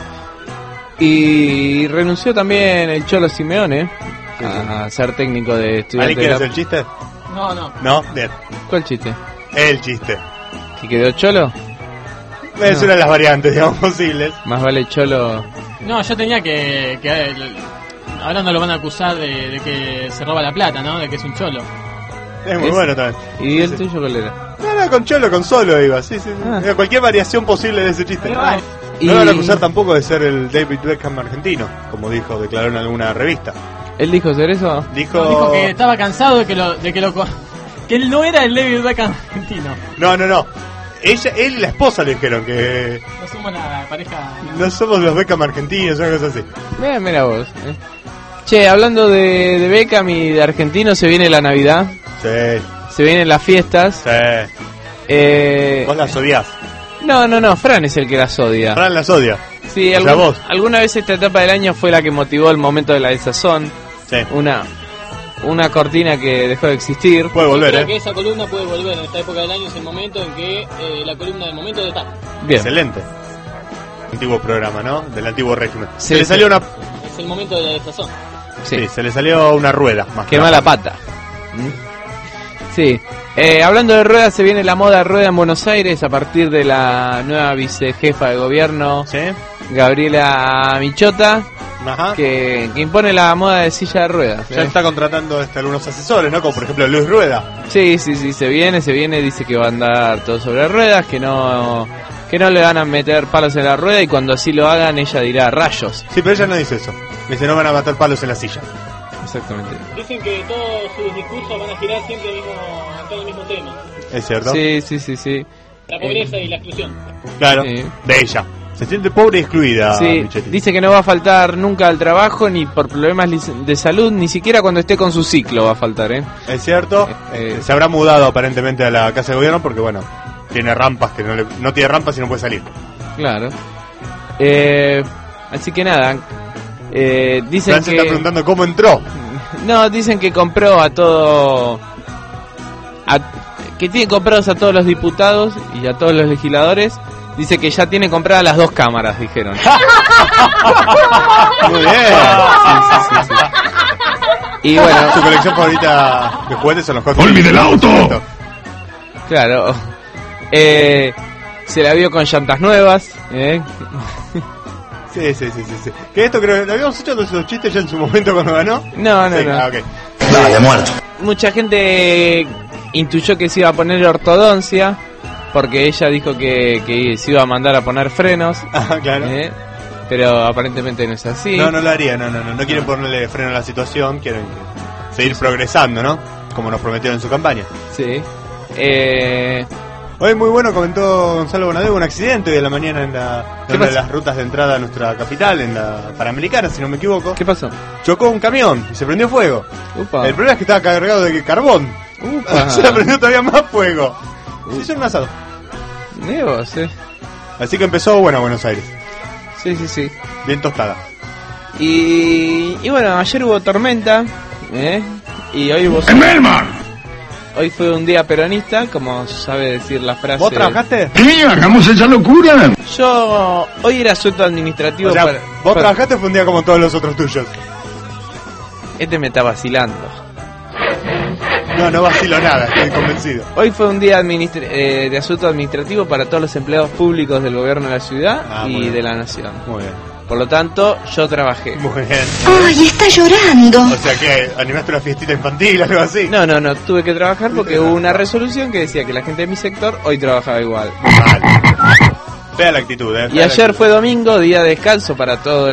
Y renunció también el Cholo Simeone Sí, a ser técnico de ¿Alguien estudiantes. quiere de hacer la... el chiste? No, no. No, bien. ¿Cuál chiste? El chiste. ¿Que quedó Cholo? Es No. una de las variantes, digamos, posibles. Más vale Cholo. No, yo tenía que... que el- ahora no lo van a acusar de, de que se roba la plata, ¿no? De que es un cholo. Es muy Es- bueno también. ¿Y Sí, el sí. tuyo cuál era? No, no, con Cholo, con Solo iba, sí, sí. sí. Ah. Era cualquier variación posible de ese chiste. Pero, No, ay, Y- no lo van a acusar tampoco de ser el David Beckham argentino, como dijo, declaró en alguna revista. ¿Él dijo ser eso? Dijo... dijo que estaba cansado de que lo... De que, lo co- que él no era el David Beckham argentino. No, no, no. Ella, él y la esposa le dijeron que No somos la pareja... no somos los Beckham argentinos, una cosa así. Mira, mira vos. eh. Che, hablando de, de Beckham y de argentino, se viene la Navidad, Sí, se vienen las fiestas. sí. Eh, Vos las odiás. no, no, no, Fran es el que las odia. Fran las odia. Sí, O sea, algún- vos. alguna vez esta etapa del año fue la que motivó el momento de la desazón. Sí. Una, una cortina que dejó de existir. Puede volver, Creo ¿eh? que esa columna puede volver en esta época del año, es el momento en que eh, la columna del momento de estar. Bien. Excelente. Antiguo programa, ¿no? Del antiguo régimen. Sí, se le sí. salió una... Es el momento de la desazón. Sí. Sí. se le salió una rueda. Más que Qué una mala pata. ¿Mm? Sí. Eh, hablando de ruedas, se viene la moda rueda en Buenos Aires a partir de la nueva vicejefa de gobierno, ¿Sí? Gabriela Michota, Ajá. que, que impone la moda de silla de ruedas. Ya ¿eh? está contratando este, algunos asesores, ¿no? Como por ejemplo Luis Rueda. Sí, sí, sí, se viene, se viene, dice que va a andar todo sobre ruedas, que no que no le van a meter palos en la rueda y cuando así lo hagan ella dirá rayos. Sí, pero ella no dice eso. Dice, no van a matar palos en la silla. Exactamente. Dicen que todos sus discursos van a girar siempre el mismo, en todo el mismo tema. ¿Es cierto? Sí, sí, sí, sí. La pobreza y la exclusión. Claro, Sí. de ella. Se siente pobre y excluida, Sí, Michetti. dice que no va a faltar nunca al trabajo ni por problemas lic- de salud, ni siquiera cuando esté con su ciclo va a faltar, ¿eh? Es cierto, Eh, eh, se habrá mudado aparentemente a la casa de gobierno porque, bueno, tiene rampas que no, le, no tiene rampas y no puede salir. Claro. Eh, así que nada, eh, dicen Fran se que... está preguntando cómo entró. No, dicen que compró a todo... a- que tiene comprados a todos los diputados y a todos los legisladores. Dice que ya tiene compradas las dos cámaras, dijeron. Muy bien. Sí, sí, sí, sí. Y bueno, Su colección favorita de juguetes son los Hot ¡Olvide Wheels. el auto! claro. Eh, se la vio con llantas nuevas. ¿eh? Sí, sí, sí, sí, sí. Que esto creo que lo habíamos hecho todos esos chistes ya en su momento cuando ganó. No, no, Sí, no. ah, ok. Mucha gente intuyó que se iba a poner ortodoncia porque ella dijo que, que se iba a mandar a poner frenos. Ah, claro. ¿eh? Pero aparentemente no es así. No, no lo haría, no, no, no. No quieren ponerle freno a la situación, quieren que- seguir progresando, ¿no? Como nos prometieron en su campaña. Sí. Eh, Hoy muy bueno comentó Gonzalo Bonadeo un accidente hoy de la mañana en, la, ¿Qué en una de pasó? las rutas de entrada a nuestra capital, en la Panamericana, si no me equivoco. ¿Qué pasó? Chocó un camión y se prendió fuego. Upa. El problema es que estaba cargado de carbón. Upa. Se le prendió todavía más fuego. Se hizo un asado. Mirá vos, eh. Así que empezó bueno Buenos Aires. Sí, sí, sí. Bien tostada. Y, y bueno, ayer hubo tormenta, ¿eh? Y hoy hubo... ¡En Melman! Hoy fue un día peronista, como sabe decir la frase. ¿Vos trabajaste? ¡Sí, hagamos esa locura! Yo hoy era suelto administrativo O sea, para... vos para- trabajaste fue un día como todos los otros tuyos. Este me está vacilando. No, no vacilo nada, estoy convencido. Hoy fue un día administra- eh, de asunto administrativo para todos los empleados públicos del gobierno de la ciudad Ah, muy y bien. de la nación. Muy bien. Por lo tanto, yo trabajé. Muy bien. ¡Ay, está llorando! O sea que animaste una fiestita infantil, algo así. No, no, no, tuve que trabajar porque hubo una resolución que decía que la gente de mi sector hoy trabajaba igual. Mal. Fea la actitud, eh. Y fea la ayer actitud. fue domingo, día de descanso para todo el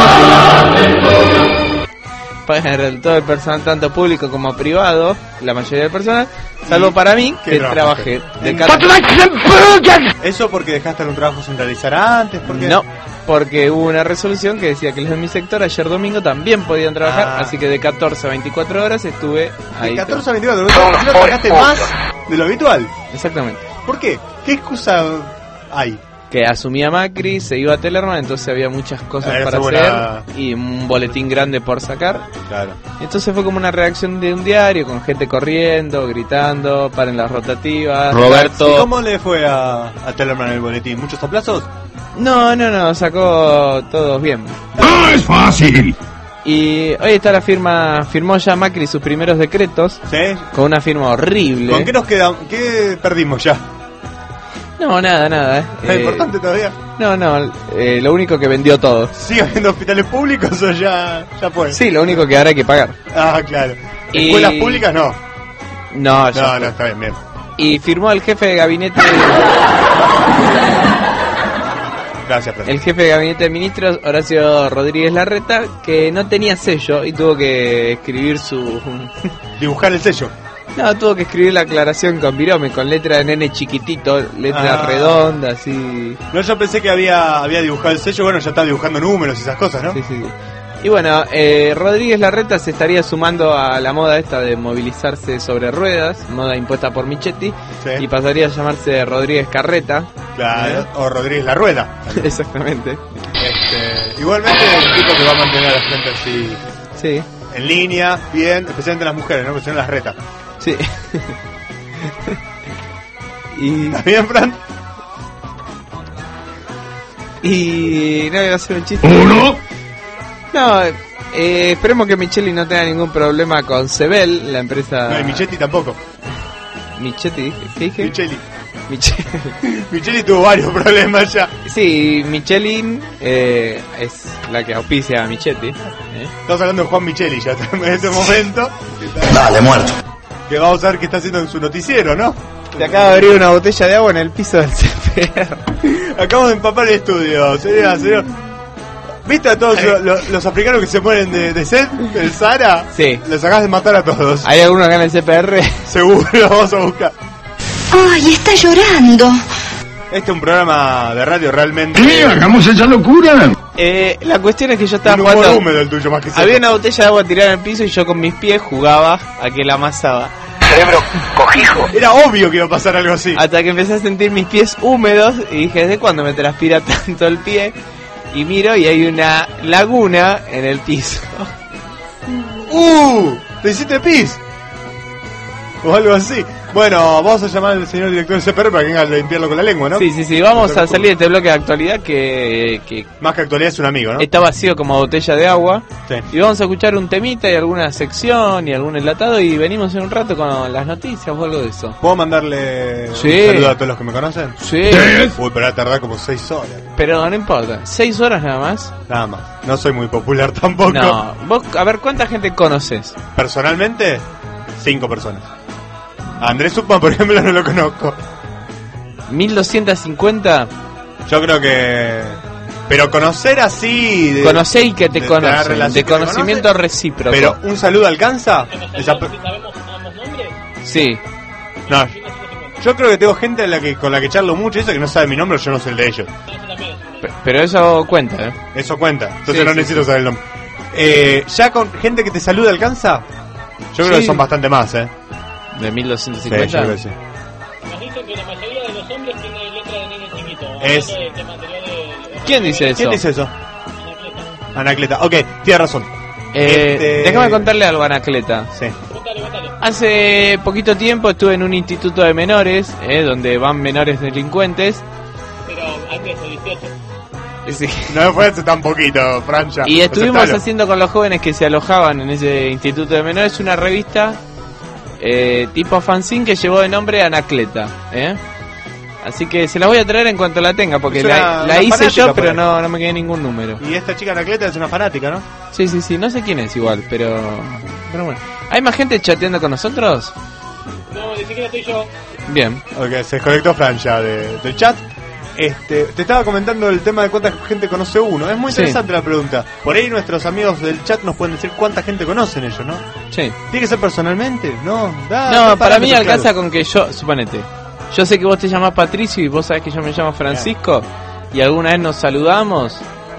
personal. Para el- todo el personal, tanto público como privado, la mayoría del personal, salvo ¿Y para mí, qué que trabajaste? trabajé de ¿En cat- ¿Eso porque dejaste algún trabajo sin realizar antes? ¿Por qué? No, porque hubo una resolución que decía que los de mi sector ayer domingo también podían trabajar, Ah. así que de catorce a veinticuatro horas estuve ahí. De catorce a veinticuatro, ¿no trabajaste más de lo habitual? Exactamente. ¿Por qué? ¿Qué excusa hay? Que asumía Macri, se iba a Tellerman, entonces había muchas cosas Ah, para esa hacer buena- y un boletín grande por sacar. Claro. Entonces fue como una reacción de un diario con gente corriendo, gritando, paren las rotativas. ¿Y cómo le fue a, a Tellerman el boletín? ¿Muchos aplausos? No, no, no, sacó todos bien. ¡No es fácil! Y hoy está la firma, firmó ya Macri sus primeros decretos ¿Sí? con una firma horrible. ¿Con qué nos quedamos? ¿Qué perdimos ya? No, nada, nada. eh. ¿Es Eh, importante todavía? No, no, eh, lo único que vendió todo. ¿Sigue habiendo hospitales públicos o ya, ya fue? Sí, lo único que ahora hay que pagar. Ah, claro. Y- ¿Escuelas públicas no? No, ya No, fue. no, está bien, bien. Y firmó el jefe de gabinete, Gracias, Fran. el jefe de gabinete de ministros, Horacio Rodríguez Larreta, que no tenía sello y tuvo que escribir su... Dibujar el sello. No, tuvo que escribir la aclaración con virome, con letra de nene chiquitito, letra Ah. redonda, así... No, yo pensé que había, había dibujado el sello. Bueno, ya está dibujando números y esas cosas, ¿no? Sí, sí. Y bueno, eh, Rodríguez Larreta se estaría sumando a la moda esta de movilizarse sobre ruedas, moda impuesta por Michetti, Sí. y pasaría a llamarse Rodríguez Carreta. Claro. O Rodríguez La Rueda. Exactamente. Este, igualmente es un tipo que va a mantener a la gente así Sí. en línea, bien, especialmente las mujeres, ¿no? Porque si no las reta. Sí. y... ¿Está bien, Fran? Y... no iba a hacer un chiste. Uno. No, eh, esperemos que Micheli no tenga ningún problema con Sebel, la empresa... No, y Michetti tampoco. Michetti, dije, ¿qué dije? Micheli. Micheli. Micheli tuvo varios problemas ya. Sí, Michelin eh, es la que auspicia a Michetti. ¿eh? Estamos hablando de Juan Micheli ya en este momento. Dale, muerto. Que vamos a ver qué está haciendo en su noticiero, ¿no? Te acaba de abrir una botella de agua en el piso del C P R. Acabamos de empapar el estudio, señora, señor. ¿Viste a todos los, los, los africanos que se mueren de, de sed, del Sahara? Sí. Les acabas de matar a todos. ¿Hay alguno acá en el C P R? Seguro, lo vamos a buscar. Ay, está llorando. Este es un programa de radio realmente... ¿Qué? Hagamos esa locura. Eh, la cuestión es que yo estaba Un humor jugando... húmedo el tuyo, más que seco. Había una botella de agua tirada en el piso y yo con mis pies jugaba a que la amasaba. Cerebro cojijo. Era obvio que iba a pasar algo así. Hasta que empecé a sentir mis pies húmedos y dije, ¿desde cuándo me transpira tanto el pie? Y miro y hay una laguna en el piso. ¡Uh! ¿Te hiciste pis? O algo así. Bueno, vamos a llamar al señor director del C P R para que venga a limpiarlo con la lengua, ¿no? Sí, sí, sí, vamos a salir de este bloque de actualidad que, que Más que actualidad es un amigo, ¿no? está vacío como botella de agua. Sí. Y vamos a escuchar un temita y alguna sección y algún enlatado y venimos en un rato con las noticias o algo de eso. ¿Puedo mandarle Sí. un saludo a todos los que me conocen? Sí, Uy, pero va a tardar como seis horas. pero no importa. Seis horas nada más. Nada más. No soy muy popular tampoco. No, vos, a ver, ¿cuánta gente conoces? Personalmente, cinco personas. A Andrés Supman, por ejemplo, no lo conozco. mil doscientos cincuenta. Yo creo que... Pero conocer así... De, Conocé y que te de tener conocen, relación de que te conocimiento conocen, recíproco. Pero un saludo alcanza. Esa pe- ¿Sabemos ambos nombres? Sí, No, yo creo que tengo gente a la que, con la que charlo mucho y eso que no sabe mi nombre o yo no sé el de ellos. pe- pero eso cuenta, ¿eh? Eso cuenta, entonces Sí, no sí, necesito sí. saber el nombre. Eh, ¿Ya con gente que te saluda alcanza? Yo creo Sí. que son bastante más, ¿eh? De mil doscientos Sí, cincuenta. yo creo que sí. Nos dicen que la mayoría de los hombres tiene letra de nene chiquito. Es- Hablando del tema anterior de- de- ¿Quién dice eso? ¿Quién dice eso? Anacleta. Anacleta. Ok, tiene razón. Eh, Este- Déjame contarle algo a Anacleta. Sí. Bótale, bótale. Hace poquito tiempo estuve en un instituto de menores, eh, donde van menores delincuentes. Pero antes de dieciocho. Sí. No fue hace tan poquito, Francia. Y estuvimos Aceptalo. haciendo con los jóvenes que se alojaban en ese instituto de menores una revista eh, tipo fanzine que llevó de nombre Anacleta. ¿eh? Así que se la voy a traer en cuanto la tenga, porque Es una- la, la una hice fanática yo, por pero ahí. no, no me quedé ningún número. Y esta chica Anacleta es una fanática, ¿no? Sí, sí, sí, no sé quién es igual, pero, pero bueno. ¿Hay más gente chateando con nosotros? No, ni siquiera estoy yo. Bien. Ok, se desconectó Francia de, del chat. Este, te estaba comentando el tema de cuánta gente conoce uno. Es muy Sí. interesante la pregunta. Por ahí nuestros amigos del chat nos pueden decir cuánta gente conocen ellos, ¿no? Sí. ¿Tiene que ser personalmente? No, da, No, da para mí parámetros alcanza claros. con que yo, suponete, yo sé que vos te llamás Patricio y vos sabés que yo me llamo Francisco y alguna vez nos saludamos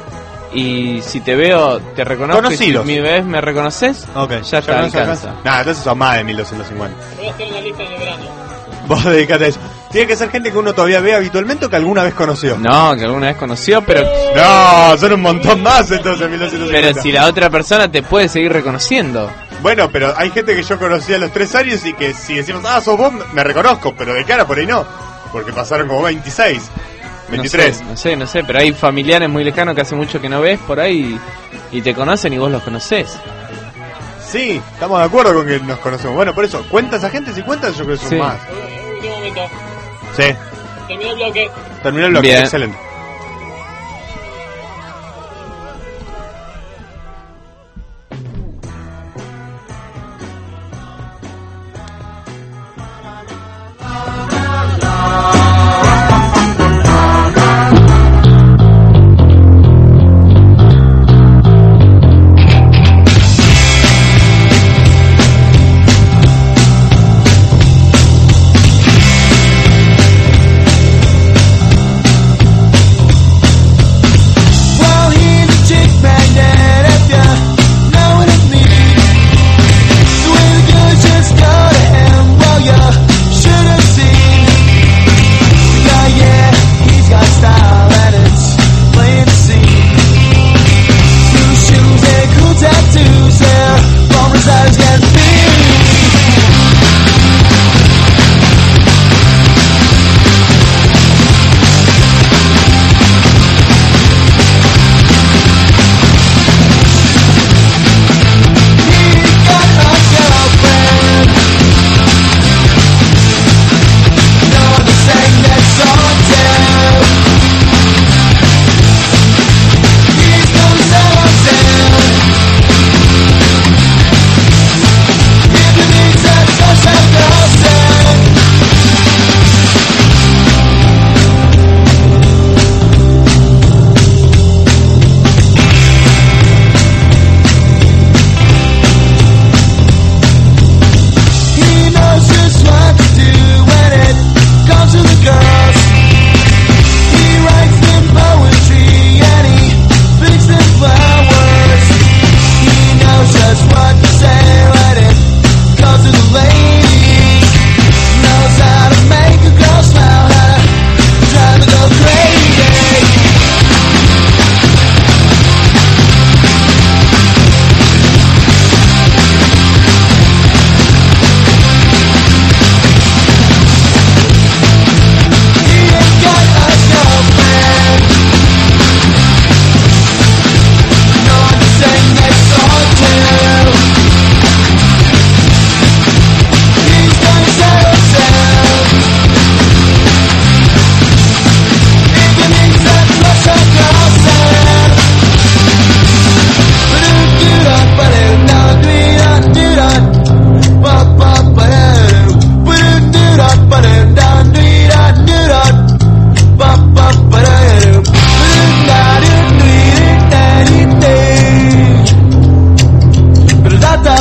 y si te veo te reconozco. Conocidos. Y si mi vez me reconoces, Ok, ya está, no se alcanza. Nah, entonces son más de mil doscientos cincuenta. Voy a hacer una lista de verano. Vos dedicate a eso. Tiene que ser gente que uno todavía ve habitualmente o que alguna vez conoció. No, que alguna vez conoció, pero No, son un montón más entonces mil doscientos cincuenta. pero si la otra persona te puede seguir reconociendo. Bueno, pero hay gente que yo conocí a los tres años y que si decimos, ah, sos vos, me reconozco, pero de cara por ahí no. Porque pasaron como veintiséis, veintitrés. No sé, no sé, no sé, pero hay familiares muy lejanos que hace mucho que no ves por ahí y, y te conocen y vos los conocés. Sí, estamos de acuerdo con que nos conocemos. Bueno, por eso, ¿cuenta esa gente? Si cuentan, yo creo que son Sí. más. Eh, Último momento. Sí, Terminó el bloque. terminó el bloque, Bien. excelente.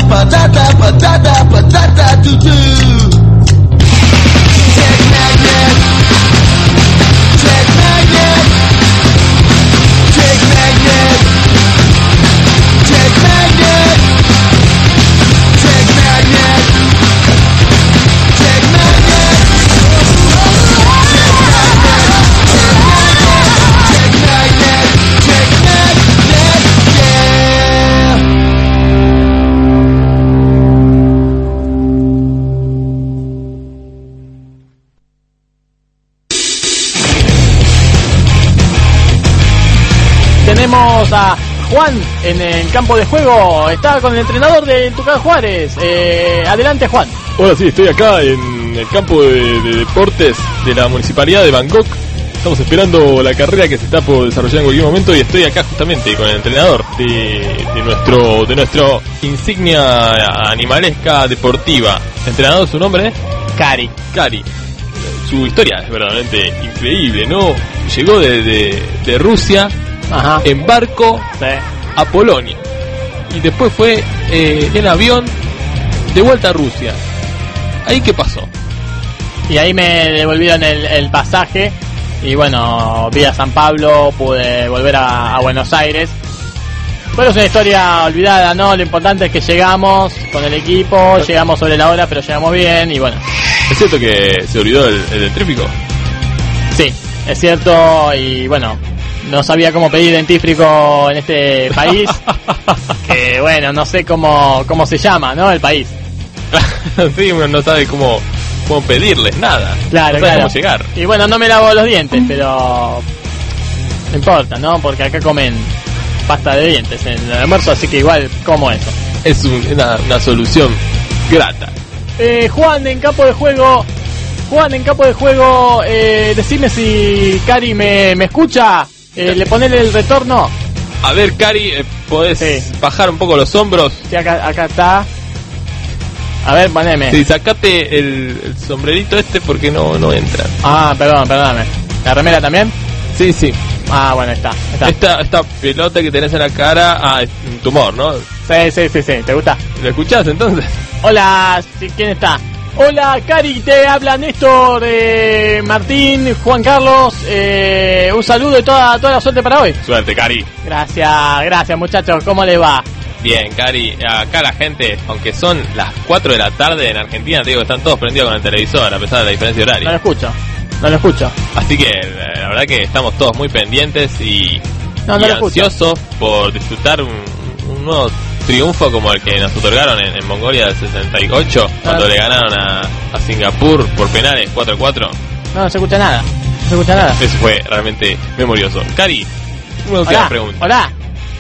patata, patata, patata, tutu. Check magnet. Check magnet. Check magnet. Check magnet. Check magnet. Check magnet. Check magnet. Check magnet. Yeah. Tenemos a Juan en el campo de juego. Está con el entrenador de Tucán Juárez. Eh, adelante, Juan. Hola, sí, estoy acá en el campo de, de deportes de la Municipalidad de Bangkok. Estamos esperando la carrera que se está por desarrollar en cualquier momento y estoy acá justamente con el entrenador de, de nuestro de nuestro insignia animalesca deportiva. Entrenador, ¿su nombre es? Cari. Cari. Su historia es verdaderamente increíble, ¿no? Llegó de, de, de Rusia Ajá. en barco Sí. a Polonia y después fue eh, en avión de vuelta a Rusia. ¿Ahí qué pasó? Y ahí me devolvieron el, el pasaje. Y bueno, vi a San Pablo, pude volver a, a Buenos Aires. Pero es una historia olvidada, ¿no? Lo importante es que llegamos con el equipo, llegamos sobre la hora, pero llegamos bien y bueno. ¿Es cierto que se olvidó el, el del trífico? Sí, es cierto y bueno, no sabía cómo pedir dentífrico en este país. Que bueno, no sé cómo, cómo se llama, ¿no? El país. Sí, uno no sabe cómo, cómo pedirles nada. Claro, no sabe claro. cómo llegar. Y bueno, no me lavo los dientes, pero no importa, ¿no? Porque acá comen pasta de dientes en el almuerzo, así que igual como eso. Es un- una, una solución grata. Eh, Juan en campo de juego, Juan en campo de juego, eh, decime si Cari me, me escucha, eh, le ponele el retorno. A ver, Cari, eh, ¿podés Sí. bajar un poco los hombros? Sí, acá, acá está. A ver, poneme. Sí, sacate el, el sombrerito este porque no, no entra. Ah, perdón, perdóname. ¿La remera también? Sí, sí. Ah, bueno, está, está. Esta, esta pelota que tenés en la cara, ah, es un tumor, ¿no? Sí, sí, sí, sí, ¿te gusta? ¿Lo escuchás entonces? Hola, sí, ¿quién está? Hola, Cari, te habla Néstor, eh, Martín, Juan Carlos, eh, un saludo y toda, toda la suerte para hoy. Suerte, Cari. Gracias, gracias muchachos, ¿cómo les va? Bien, Cari, acá la gente, aunque son las cuatro de la tarde en Argentina, te digo que están todos prendidos con el televisor a pesar de la diferencia No lo horaria. escucho, no lo escucho. Así que la verdad que estamos todos muy pendientes y, No, no y lo escucho. ansiosos por disfrutar un, un nuevo triunfo como el que nos otorgaron en, en Mongolia del sesenta y ocho, cuando Ah. le ganaron a, a Singapur por penales cuatro a cuatro. No, no se escucha nada, no se escucha nada. Eso fue realmente memorioso. Cari, una última Hola, pregunta. hola,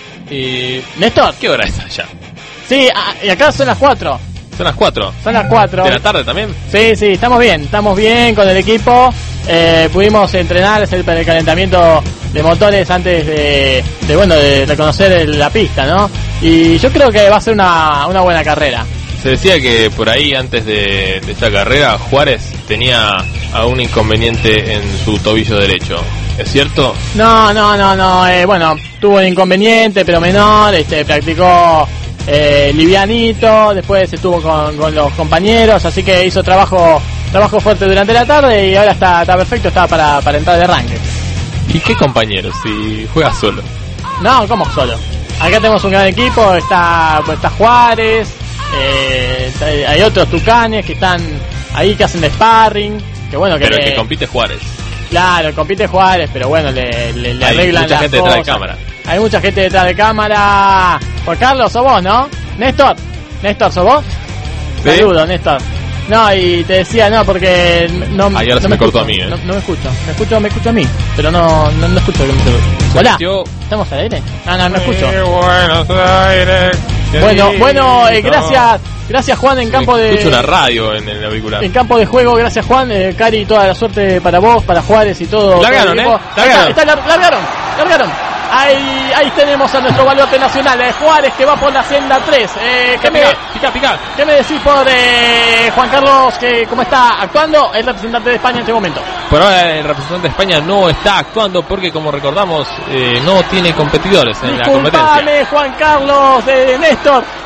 Eh, Néstor. ¿Qué hora es allá? Sí, ah, y acá son las cuatro, Son las cuatro. son las cuatro. ¿De la tarde también? Sí, sí, estamos bien, estamos bien con el equipo. Eh, pudimos entrenar, hacer el calentamiento de motores antes de, de bueno, de reconocer el- la pista, ¿no? Y yo creo que va a ser una, una buena carrera. Se decía que por ahí antes de, de esta carrera Juárez tenía algún inconveniente en su tobillo derecho. ¿Es cierto? No, no, no, no, eh, bueno, tuvo un inconveniente, pero menor, este, practicó eh, livianito, después estuvo con, con los compañeros, así que hizo trabajo trabajo fuerte durante la tarde y ahora está, está perfecto, está para, para entrar de arranque. ¿Y qué compañeros si juega solo? No, ¿cómo solo? Acá tenemos un gran equipo, está, pues, está Juárez, eh, está- hay otros tucanes que están ahí que hacen de sparring, que bueno, que Pero el le- que compite es Juárez. claro, compite Juárez, pero bueno, le, le, le Hay arreglan mucha las gente detrás de cosas. cámara. Hay mucha gente detrás de cámara. Juan Carlos, sos vos, ¿no? Néstor, Néstor, ¿sos vos? ¿Sí? Saludos, Néstor. No, y te decía, no, porque no, Ah, y ahora no se me cortó escucho, a mí, ¿eh? no, no me escucho, me escucho, me escucho a mí, pero no, no, no escucho que me Se Hola, metió- ¿estamos al aire? No, no, no escucho. Buenos Aires, Bueno, bueno, eh, querido. gracias, gracias Juan en campo de Escucho una radio en el auricular. en campo de juego, gracias Juan, eh, Cari, toda la suerte para vos, para Juárez y todo. Largaron, todo el equipo. ¿eh? Ahí Largaron. Está, está, lar- largaron, largaron. Ahí, ahí tenemos a nuestro baluarte nacional, eh, Juárez que va por la senda tres. Eh, ¿qué, me, Pica, pica. ¿Qué me decís por eh, Juan Carlos, que cómo está actuando el representante de España en este momento? Por ahora el representante de España no está actuando porque, como recordamos, eh, no tiene competidores en la competencia. Disculpame, Juan Carlos, eh, Néstor,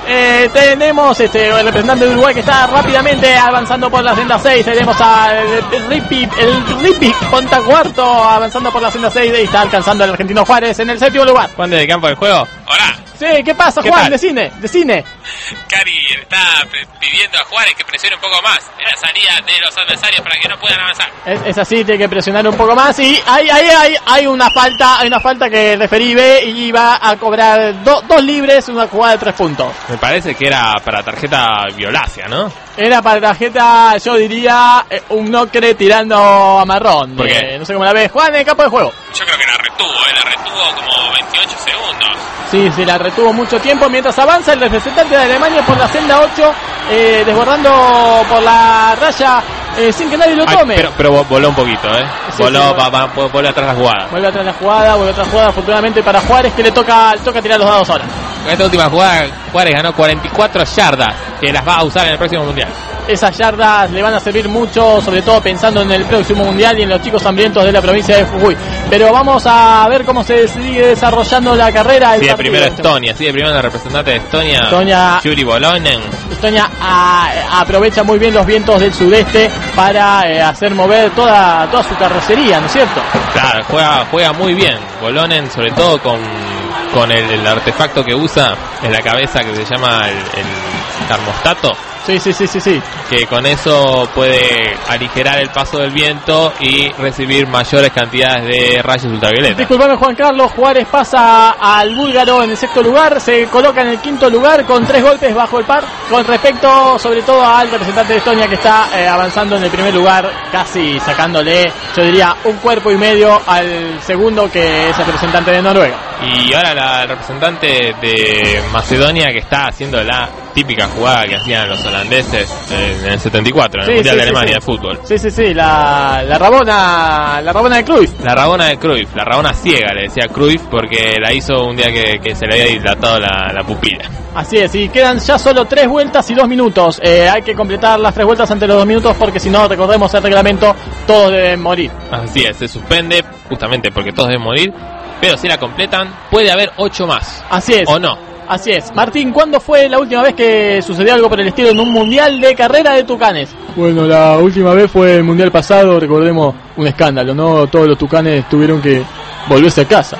Eh, tenemos este, el representante de Uruguay que está rápidamente avanzando por la senda seis. Tenemos al Ripi, el Ripi Pontacuarto avanzando por la senda seis y está alcanzando al argentino Juárez en el séptimo lugar. Juan de campo del juego. Hola. Sí, ¿qué pasa, ¿Qué Juan? tal? De cine, de cine. Cari está pidiendo a Juárez que presione un poco más en la salida de los adversarios para que no puedan avanzar. Es, es así, tiene que presionar un poco más y hay, hay, hay, hay una falta, hay una falta que el referí ve y va a cobrar do, dos libres, una jugada de tres puntos. Me parece que era para tarjeta violácea, ¿no? Era para tarjeta, yo diría, eh, un Nocre tirando a marrón. ¿Por qué? Eh, no sé cómo la ves. Juan, en el campo de juego. Yo creo que la retuvo, ¿eh? La retuvo como veintiocho segundos. Sí, se la retuvo mucho tiempo mientras avanza el representante de Alemania por la senda ocho, eh, desbordando por la raya eh, sin que nadie lo Ay, tome. pero, pero voló un poquito, ¿eh? Sí, voló, sí, va, va, vuelve atrás la jugada. Vuelve atrás la jugada, vuelve atrás la jugada, afortunadamente para Juárez que le toca, toca tirar los dados ahora. En esta última jugada, Juárez ganó cuarenta y cuatro yardas, que las va a usar en el próximo mundial. Esas yardas le van a servir mucho, sobre todo pensando en el próximo mundial y en los chicos hambrientos de la provincia de Jujuy. Pero vamos a ver cómo se sigue desarrollando la carrera. Sigue primero Estonia, sigue primero la representante de Estonia, Estonia Yuri Volonen. Estonia a, aprovecha muy bien los vientos del sudeste para eh, hacer mover toda, toda su carrocería, ¿no es cierto? Claro, juega, juega muy bien. Volonen, sobre todo con, con el, el artefacto que usa en la cabeza que se llama el, el termostato. Sí, sí, sí, sí, sí. Que con eso puede aligerar el paso del viento y recibir mayores cantidades de rayos ultravioleta. Disculpame, Juan Carlos, Juárez pasa al búlgaro en el sexto lugar, se coloca en el quinto lugar con tres golpes bajo el par, con respecto sobre todo al representante de Estonia que está eh, avanzando en el primer lugar, casi sacándole, yo diría, un cuerpo y medio al segundo que es el representante de Noruega. Y ahora la representante de Macedonia que está haciendo la típica jugada que hacían los holandeses en el setenta y cuatro, en el Sí, Mundial sí, de sí, Alemania sí. de fútbol. Sí, sí, sí, la, la Rabona, la Rabona de Cruyff. La Rabona de Cruyff, la Rabona ciega le decía Cruyff porque la hizo un día que, que se le había dilatado la, la pupila. Así es, y quedan ya solo tres vueltas y dos minutos. Eh, hay que completar las tres vueltas antes de los dos minutos porque si no, recordemos el reglamento, todos deben morir. Así es, se suspende justamente porque todos deben morir, pero si la completan puede haber ocho más. Así es. ¿O no? Así es. Martín, ¿cuándo fue la última vez que sucedió algo por el estilo en un mundial de carrera de tucanes? Bueno, la última vez fue el mundial pasado, recordemos un escándalo, ¿no? Todos los tucanes tuvieron que volverse a casa.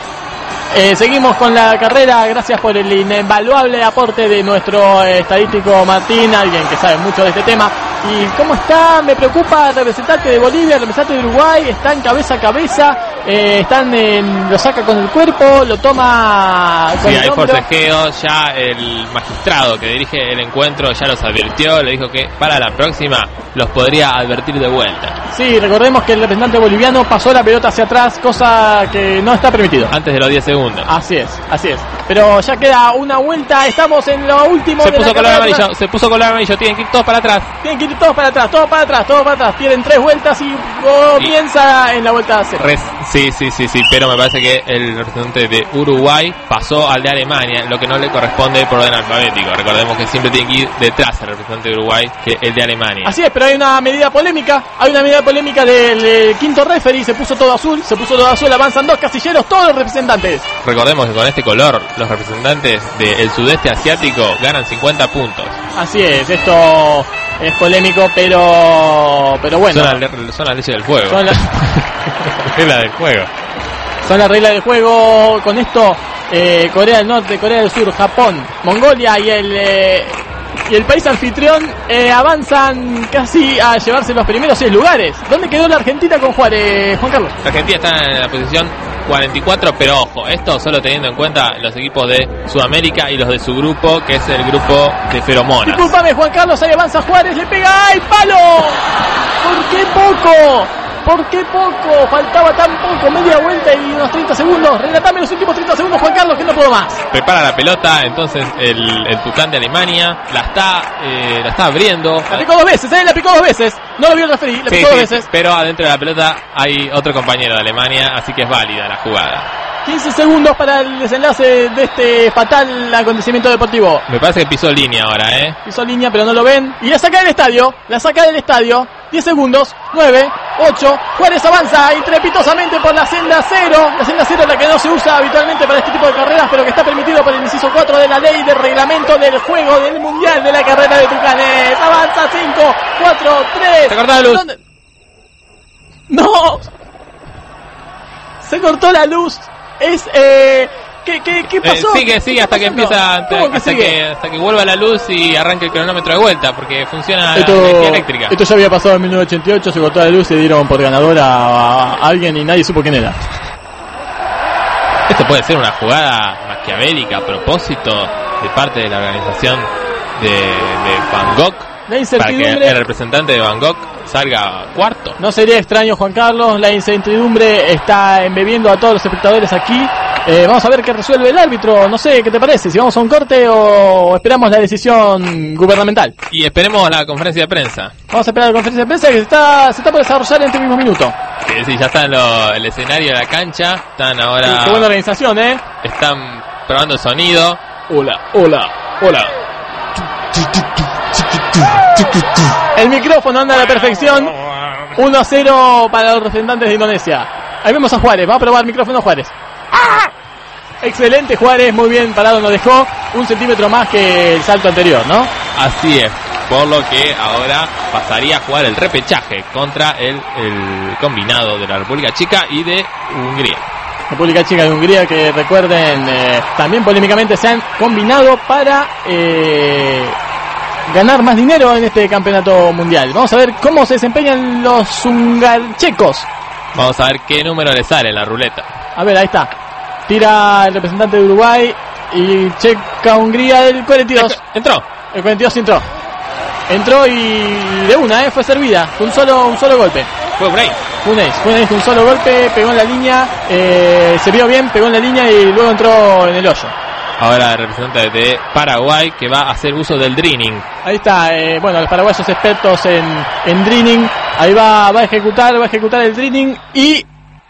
Eh, seguimos con la carrera, gracias por el invaluable aporte de nuestro eh, estadístico Martín, alguien que sabe mucho de este tema. ¿Y cómo está? Me preocupa el representante de Bolivia, el representante de Uruguay, están cabeza a cabeza, eh, están en, lo saca con el cuerpo, lo toma con Sí, el hay hombro. forcejeo, ya el magistrado que dirige el encuentro ya los advirtió, le dijo que para la próxima los podría advertir de vuelta. Sí, recordemos que el representante boliviano pasó la pelota hacia atrás, cosa que no está permitido. Antes de los diez segundos. Así es, así es. Pero ya queda una vuelta, estamos en lo último Se de puso la color carrera. amarillo, se puso color amarillo, tienen que ir todos para atrás. Tienen que ir todos para atrás, todos para atrás, todos para atrás. Tienen tres vueltas y comienza en la vuelta cero. Res- sí, sí, sí, sí, pero me parece que el representante de Uruguay pasó al de Alemania, lo que no le corresponde por orden alfabético. Recordemos que siempre tiene que ir detrás el representante de Uruguay que el de Alemania. Así es, pero hay una medida polémica, hay una medida polémica del eh, quinto referee, se puso todo azul, se puso todo azul, avanzan dos casilleros, todos los representantes. Recordemos que con este color los representantes del sudeste asiático ganan cincuenta puntos. Así es, esto es polémico, pero pero bueno. Son las le- son las leyes del juego. Son las- Es la del juego. Son las reglas del juego. Con esto, eh, Corea del Norte, Corea del Sur, Japón, Mongolia y el eh, y el país anfitrión eh, avanzan casi a llevarse los primeros seis lugares. ¿Dónde quedó la Argentina con Juárez, Juan Carlos? La Argentina está en la posición cuarenta y cuatro, pero ojo, esto solo teniendo en cuenta los equipos de Sudamérica y los de su grupo, que es el grupo de feromonas. Disculpame, Juan Carlos, ahí avanza Juárez, le pega, ¡ay, palo! ¿Por qué poco? ¿Por qué poco? Faltaba tan poco, media vuelta y unos treinta segundos. Relatame los últimos treinta segundos, Juan Carlos, que no puedo más. Prepara la pelota, entonces el, el Tucán de Alemania la está eh, la está abriendo. La picó dos veces, ¿eh? La picó dos veces. No lo vio el referí, la Sí, picó dos sí, veces. pero adentro de la pelota hay otro compañero de Alemania, así que es válida la jugada. quince segundos para el desenlace de este fatal acontecimiento deportivo. Me parece que pisó línea ahora, ¿eh? Pisó línea, pero no lo ven. Y la saca del estadio. La saca del estadio. diez segundos. nueve, ocho. Juárez avanza estrepitosamente por la senda cero. La senda cero es la que no se usa habitualmente para este tipo de carreras, pero que está permitido por el inciso cuatro de la ley de reglamento del juego del mundial de la carrera de Tucanes. Avanza cinco, cuatro, tres. Se cortó la luz. ¿Dónde? ¡No! Se cortó la luz. Es, eh... ¿Qué, qué, qué pasó? Eh, sigue, sigue hasta que empieza, hasta, ¿Cómo que hasta, sigue? que, hasta que vuelva la luz y arranque el cronómetro de vuelta, porque funciona Esto, la energía eléctrica. esto ya había pasado en mil novecientos ochenta y ocho, se cortó la luz y dieron por ganadora a, a alguien y nadie supo quién era. Esto puede ser una jugada maquiavélica a propósito de parte de la organización de, de Van Gogh, La para que incertidumbre... el representante de Van Gogh salga cuarto. No sería extraño, Juan Carlos, la incertidumbre está embebiendo a todos los espectadores aquí. Eh, vamos a ver qué resuelve el árbitro. No sé, ¿qué te parece? Si vamos a un corte o esperamos la decisión gubernamental. Y esperemos la conferencia de prensa. Vamos a esperar la conferencia de prensa que se está, se está por desarrollar en este mismo minuto. Sí, sí, ya está en lo- el escenario de la cancha. Están ahora... Qué buena organización, ¿eh? Están probando el sonido. Hola, hola, hola. El micrófono anda a la perfección. uno a cero para los representantes de Indonesia. Ahí vemos a Juárez. Va a probar el micrófono Juárez. ¡Ah! Excelente Juárez, muy bien parado, nos dejó un centímetro más que el salto anterior, ¿no? Así es. Por lo que ahora pasaría a jugar el repechaje contra el, el combinado de la República Checa y de Hungría. República Checa de Hungría, que recuerden, eh, también polémicamente se han combinado para eh, ganar más dinero en este campeonato mundial. Vamos a ver cómo se desempeñan los hungarchecos. Vamos a ver qué número le sale en la ruleta. A ver, ahí está. Tira el representante de Uruguay y Checa Hungría el cuarenta y dos. Entró. El cuarenta y dos entró. Entró y de una, eh, fue servida. Fue un solo, un solo golpe. Fue break. Fue un ace, fue un ace, un solo golpe, pegó en la línea, eh, se vio bien, pegó en la línea y luego entró en el hoyo. Ahora el representante de Paraguay que va a hacer uso del dreening. Ahí está, eh, bueno, los paraguayos expertos en, en dreening. Ahí va, va a ejecutar, va a ejecutar el dreening y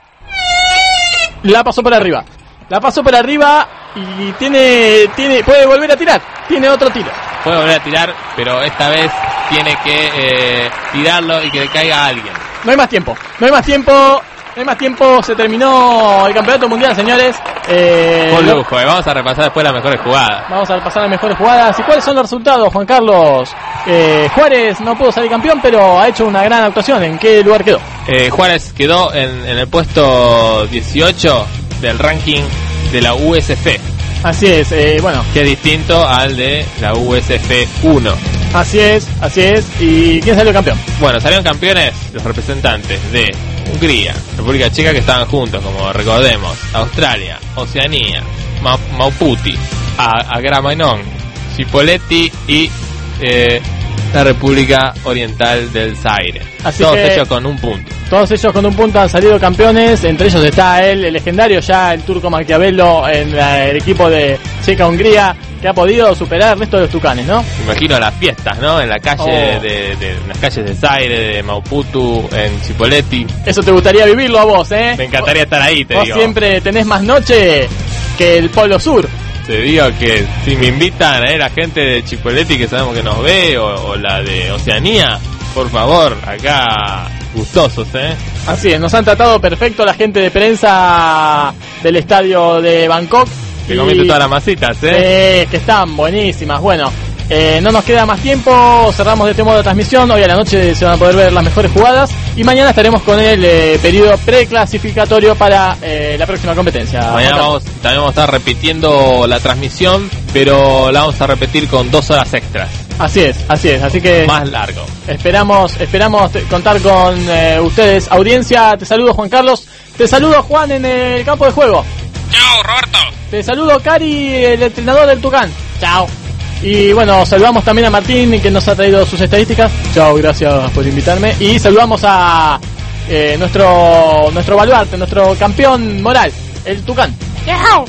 la pasó por arriba. La pasó por arriba y tiene, tiene, puede volver a tirar. Tiene otro tiro. Puede volver a tirar, pero esta vez tiene que eh, tirarlo y que le caiga a alguien. No hay más tiempo, no hay más tiempo, no hay más tiempo. Se terminó el campeonato mundial, señores. Eh, Con lo- lujo, y vamos a repasar después las mejores jugadas. Vamos a pasar las mejores jugadas. ¿Y cuáles son los resultados, Juan Carlos? Eh, Juárez no pudo salir campeón, pero ha hecho una gran actuación. ¿En qué lugar quedó? Eh, Juárez quedó en, en el puesto dieciocho del ranking de la U S F, Así es, eh, bueno, que es distinto al de la U S F uno. así es, así es. ¿Y quién salió campeón? Bueno, salieron campeones los representantes de Hungría, República Checa, que estaban juntos, como recordemos, Australia, Oceanía, Ma- Mauputi, a- Agramenón, Cipolletti y eh, la República Oriental del Zaire. Así Todos que- hechos con un punto. Todos ellos con un punto han salido campeones. Entre ellos está él, el legendario ya, el turco Maquiavelo, en la- el equipo de Checa-Hungría, que ha podido superar al resto de los tucanes, ¿no? Me imagino las fiestas, ¿no? En la calle Oh. de, de- en las calles de Zaire, de Mauputu, en Cipolletti. Eso te gustaría vivirlo a vos, ¿eh? Me encantaría estar ahí, te Vos digo. siempre tenés más noche que el Polo Sur. Te digo que si me invitan a la gente de Cipolletti, que sabemos que nos ve, o, o la de Oceanía, por favor, acá gustosos, ¿eh? Así es, nos han tratado perfecto la gente de prensa del estadio de Bangkok. Que Y- comiste todas las masitas, ¿eh? Eh, que están buenísimas. Bueno, eh, no nos queda más tiempo. Cerramos de este modo la transmisión. Hoy a la noche se van a poder ver las mejores jugadas. Y mañana estaremos con el eh, periodo preclasificatorio para eh, la próxima competencia. Mañana Juan vamos, también vamos a estar repitiendo la transmisión, pero la vamos a repetir con dos horas extras. Carlos. Así es, así es. Así que Más largo. esperamos, esperamos te- contar con eh, ustedes, audiencia. Te saludo, Juan Carlos. Te saludo, Juan, en el campo de juego. Chao, Roberto. Te saludo, Cari, el entrenador del Tucán. Chao. Y bueno, saludamos también a Martín, que nos ha traído sus estadísticas. Chao, gracias por invitarme. Y saludamos a eh, nuestro nuestro baluarte, nuestro campeón moral, el Tucán. Chao.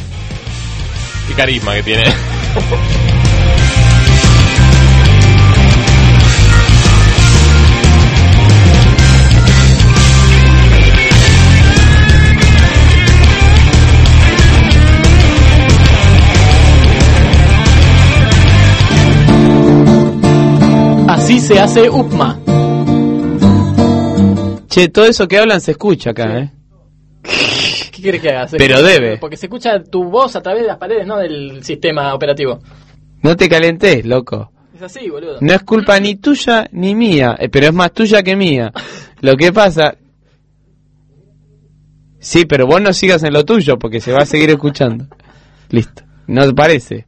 Qué carisma que tiene. Así se hace U P M A. Che, todo eso que hablan se escucha acá, ¿eh? ¿Qué quieres que haga? Pero debe. Porque se escucha tu voz a través de las paredes, no del sistema operativo. No te calentes, loco. Es así, boludo. No es culpa ni tuya ni mía, eh, pero es más tuya que mía. Lo que pasa... Sí, pero vos no sigas en lo tuyo porque se va a seguir escuchando. Listo. ¿No te parece?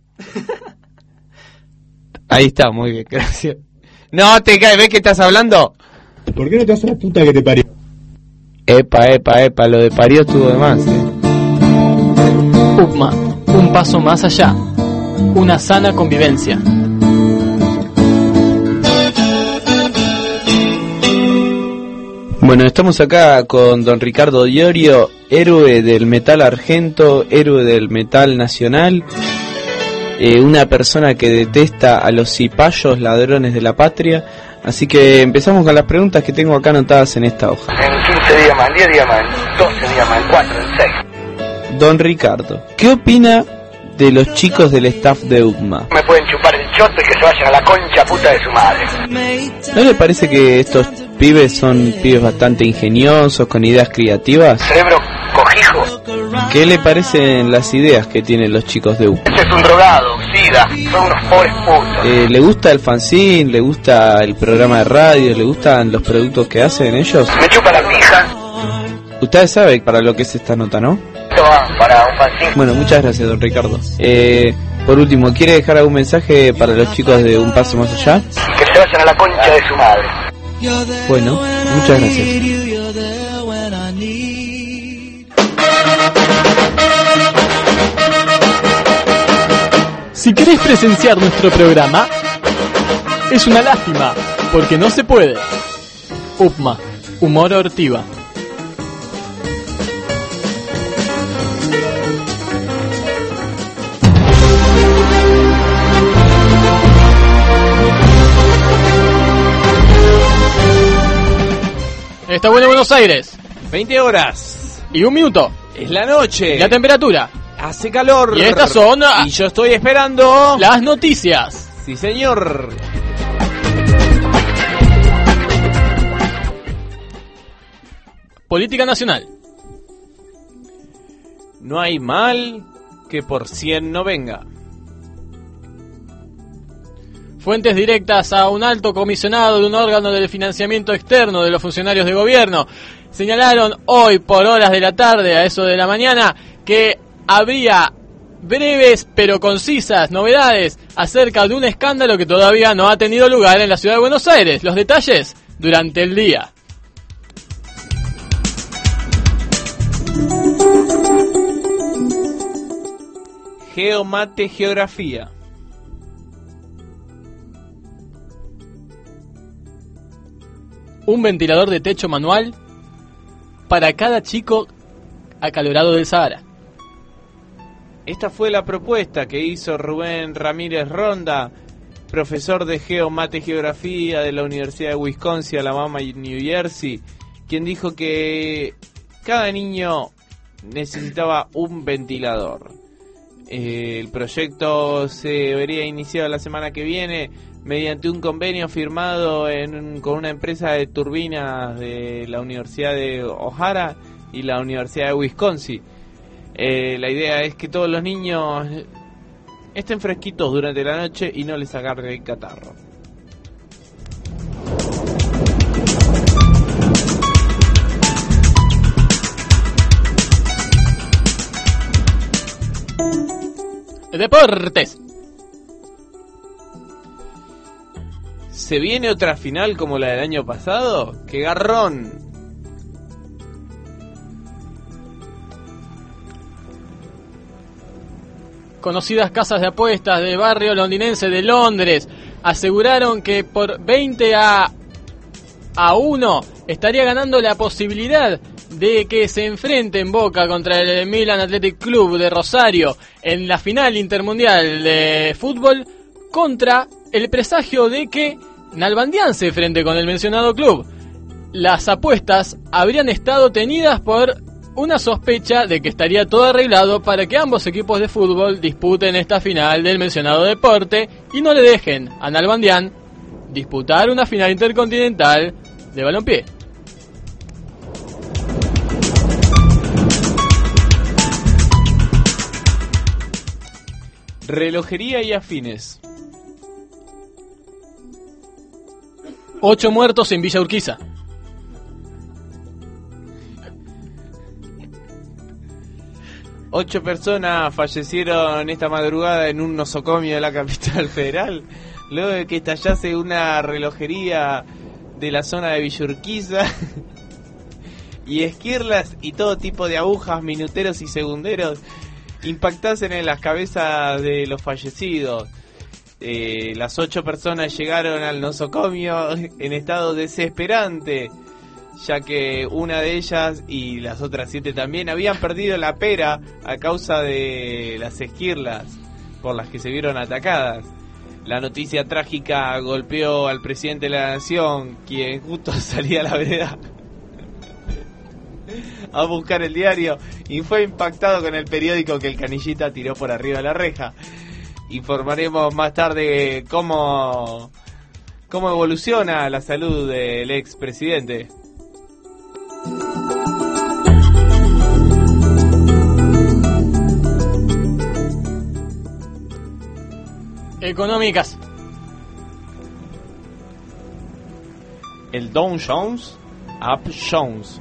Ahí está, muy bien, gracias. No te caes, ¿ves que estás hablando? ¿Por qué no te haces la puta que te parió? Epa, epa, epa, lo de parió estuvo de más, eh. UPMA, un paso más allá. Una sana convivencia. Bueno, estamos acá con don Ricardo Diorio, héroe del metal argento, héroe del metal nacional, eh, una persona que detesta a los cipayos ladrones de la patria. Así que empezamos con las preguntas que tengo acá anotadas en esta hoja. En quince días más, en diez días más, en doce días más, en cuatro, en seis. Don Ricardo, ¿qué opina de los chicos del staff de UPMA? Me pueden chupar el choto y que se vayan a la concha puta de su madre. ¿No le parece que estos pibes son pibes bastante ingeniosos, con ideas creativas? Cerebro cojijo. ¿Qué le parecen las ideas que tienen los chicos de UPMA? Ese es un drogado, sida, son unos pobres putos. Eh, ¿Le gusta el fanzine? ¿Le gusta el programa de radio? ¿Le gustan los productos que hacen ellos? Me chupa la pija. Usted sabe para lo que es esta nota, ¿no? Esto va para un fanzine. Bueno, muchas gracias, don Ricardo. Eh, por último, ¿quiere dejar algún mensaje para los chicos de Un Paso Más Allá? Que se vayan a la concha de su madre. Bueno, muchas gracias. Si querés presenciar nuestro programa, es una lástima, porque no se puede. UPMA, humor ortiva. Está bueno Buenos Aires. veinte horas. Y un minuto. Es la noche. Y la temperatura. Hace calor. Y estas son... Y yo estoy esperando... las noticias. Sí, señor. Política nacional. No hay mal que por cien no venga. Fuentes directas a un alto comisionado de un órgano de financiamiento externo de los funcionarios de gobierno señalaron hoy por horas de la tarde, a eso de la mañana, que habría breves pero concisas novedades acerca de un escándalo que todavía no ha tenido lugar en la ciudad de Buenos Aires. Los detalles durante el día. Geomate Geografía. Un ventilador de techo manual para cada chico acalorado del Sahara. Esta fue la propuesta que hizo Rubén Ramírez Ronda, profesor de Geomate Geografía de la Universidad de Wisconsin, Alabama y New Jersey, quien dijo que cada niño necesitaba un ventilador. Eh, el proyecto se debería iniciar la semana que viene mediante un convenio firmado en, con una empresa de turbinas de la Universidad de O'Hara y la Universidad de Wisconsin. Eh, la idea es que todos los niños estén fresquitos durante la noche y no les agarre el catarro. Deportes. ¿Se viene otra final como la del año pasado? ¡Qué garrón! Conocidas casas de apuestas del barrio londinense de Londres aseguraron que por veinte a uno estaría ganando la posibilidad de que se enfrenten Boca contra el Milan Athletic Club de Rosario en la final intermundial de fútbol, contra el presagio de que Nalbandián se enfrente con el mencionado club. Las apuestas habrían estado tenidas por una sospecha de que estaría todo arreglado para que ambos equipos de fútbol disputen esta final del mencionado deporte y no le dejen a Nalbandián disputar una final intercontinental de balompié. Relojería y afines. Ocho muertos en Villa Urquiza. Ocho personas fallecieron esta madrugada en un nosocomio de la capital federal, luego de que estallase una relojería de la zona de Villa Urquiza y esquirlas y todo tipo de agujas, minuteros y segunderos impactasen en las cabezas de los fallecidos. Eh, las ocho personas llegaron al nosocomio en estado desesperante, ya que una de ellas y las otras siete también habían perdido la pera a causa de las esquirlas por las que se vieron atacadas. La noticia trágica golpeó al presidente de la nación, quien justo salía a la vereda a buscar el diario y fue impactado con el periódico que el canillita tiró por arriba de la reja. Informaremos más tarde cómo, cómo evoluciona la salud del expresidente. Económicas. El Dow Jones, Up Jones.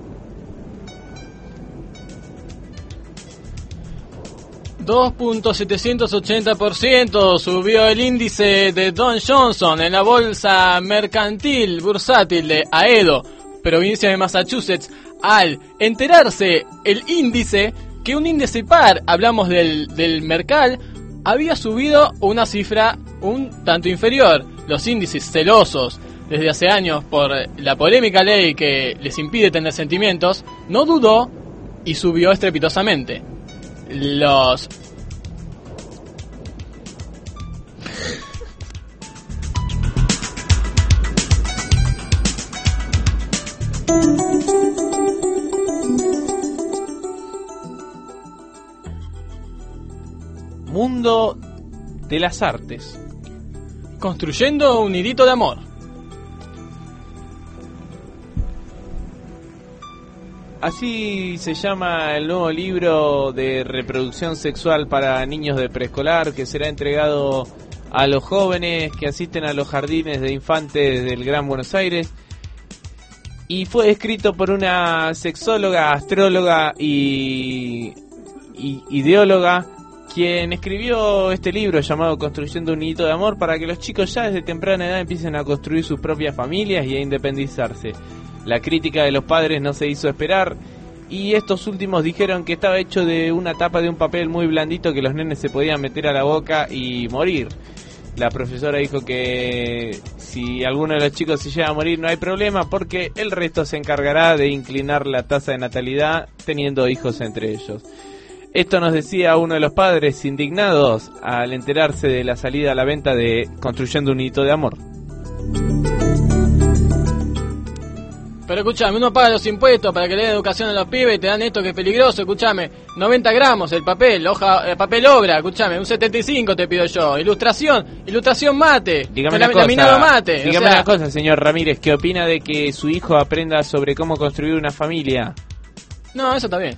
dos punto setecientos ochenta por ciento subió el índice de Dow Johnson en la bolsa mercantil bursátil de Aedo, provincia de Massachusetts, al enterarse el índice que un índice par, hablamos del, del Mercal, había subido una cifra un tanto inferior. Los índices celosos desde hace años por la polémica ley que les impide tener sentimientos, no dudó y subió estrepitosamente. Los Mundo de las artes. Construyendo un nidito de amor. Así se llama el nuevo libro de reproducción sexual para niños de preescolar, que será entregado a los jóvenes que asisten a los jardines de infantes del Gran Buenos Aires, y fue escrito por una sexóloga, astróloga y, y ideóloga, quien escribió este libro llamado Construyendo un nidito de amor, para que los chicos ya desde temprana edad empiecen a construir sus propias familias y a independizarse. La crítica de los padres no se hizo esperar, y estos últimos dijeron que estaba hecho de una tapa de un papel muy blandito que los nenes se podían meter a la boca y morir. La profesora dijo que si alguno de los chicos se llega a morir no hay problema, porque el resto se encargará de inclinar la tasa de natalidad teniendo hijos entre ellos. Esto nos decía uno de los padres indignados al enterarse de la salida a la venta de Construyendo un nidito de amor. Pero escuchame, uno paga los impuestos para que le den educación a los pibes y te dan esto que es peligroso, escuchame, noventa gramos el papel, hoja, eh, papel obra, escuchame, un setenta y cinco te pido yo, ilustración, ilustración mate, dígame una cosa, laminado mate. Dígame o sea, una cosa, señor Ramírez, ¿qué opina de que su hijo aprenda sobre cómo construir una familia? No, eso está bien.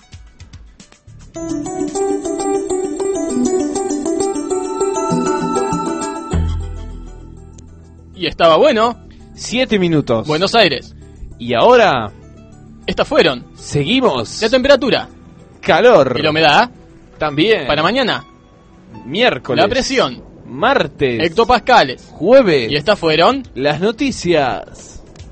Y estaba bueno. Siete minutos. Buenos Aires. Y ahora... Estas fueron. Seguimos. La temperatura. Calor. Y la humedad. También. Para mañana. Miércoles. La presión. Martes. Hectopascales. Jueves. Y estas fueron. Las noticias.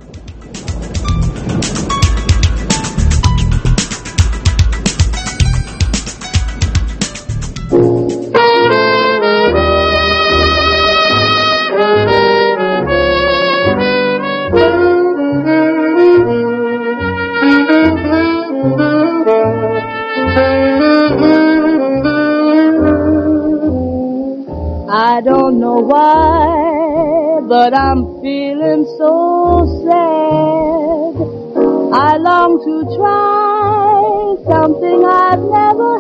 I don't know why, but I'm feeling so sad. I long to try something I've never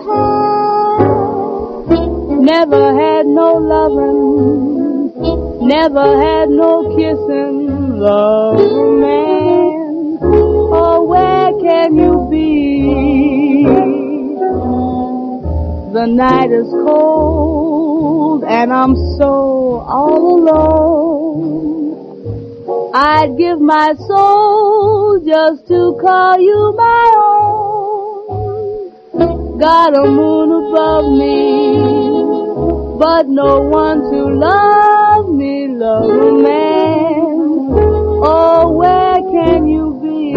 had. Never had no loving, never had no kissing, love man. Oh, where can you be? the night is cold and I'm so all alone, I'd give my soul just to call you my own. Got a moon above me, but no one to love me, love a man. Oh, where can you be?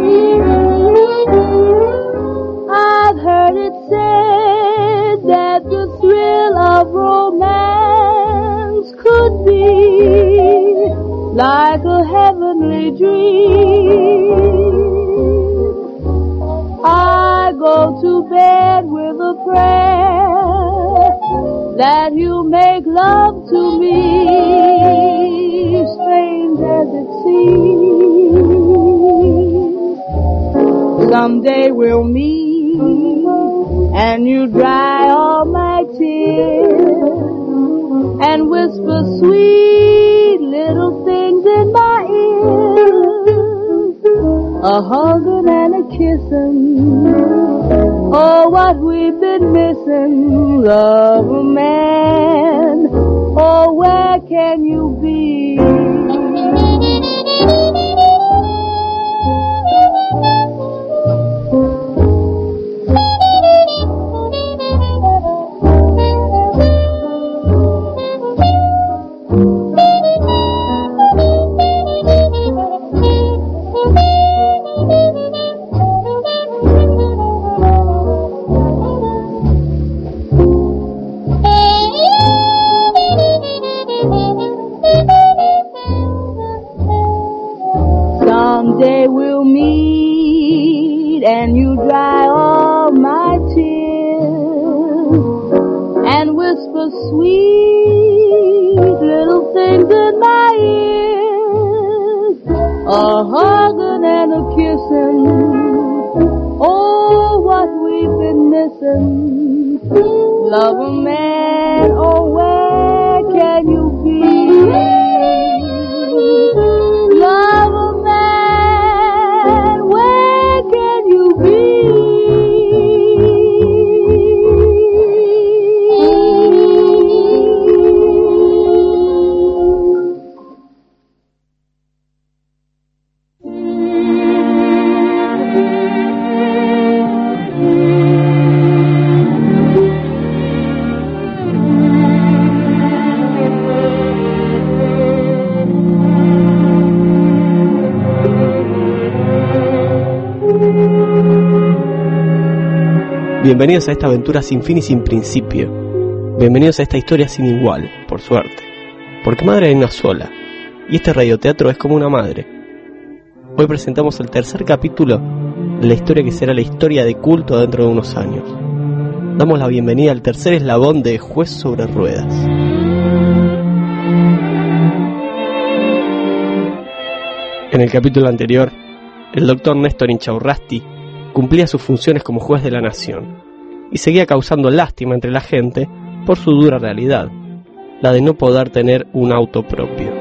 I've heard it said that the thrill of romance could be like a heavenly dream. I go to bed with a prayer that you make love to me, strange as it seems. Someday we'll meet and you dry all my tears and whisper sweet little things in my ears, a hugging and a kissing. Oh, what we've been missing, love a man. Oh, where can you be? Someday we'll meet and you dry all my tears and whisper sweet little things in my ears, a hugging and a kissing. Oh, what we've been missing, love a man. Oh, where can you be? Love a man, where can you be? Bienvenidos a esta aventura sin fin y sin principio. Bienvenidos a esta historia sin igual, por suerte. Porque madre hay una sola, y este radioteatro es como una madre. Hoy presentamos el tercer capítulo de la historia que será la historia de culto dentro de unos años. Damos la bienvenida al tercer eslabón de Juez sobre Ruedas. En el capítulo anterior, el doctor Néstor Inchaurrasti cumplía sus funciones como juez de la nación y seguía causando lástima entre la gente por su dura realidad, la de no poder tener un auto propio.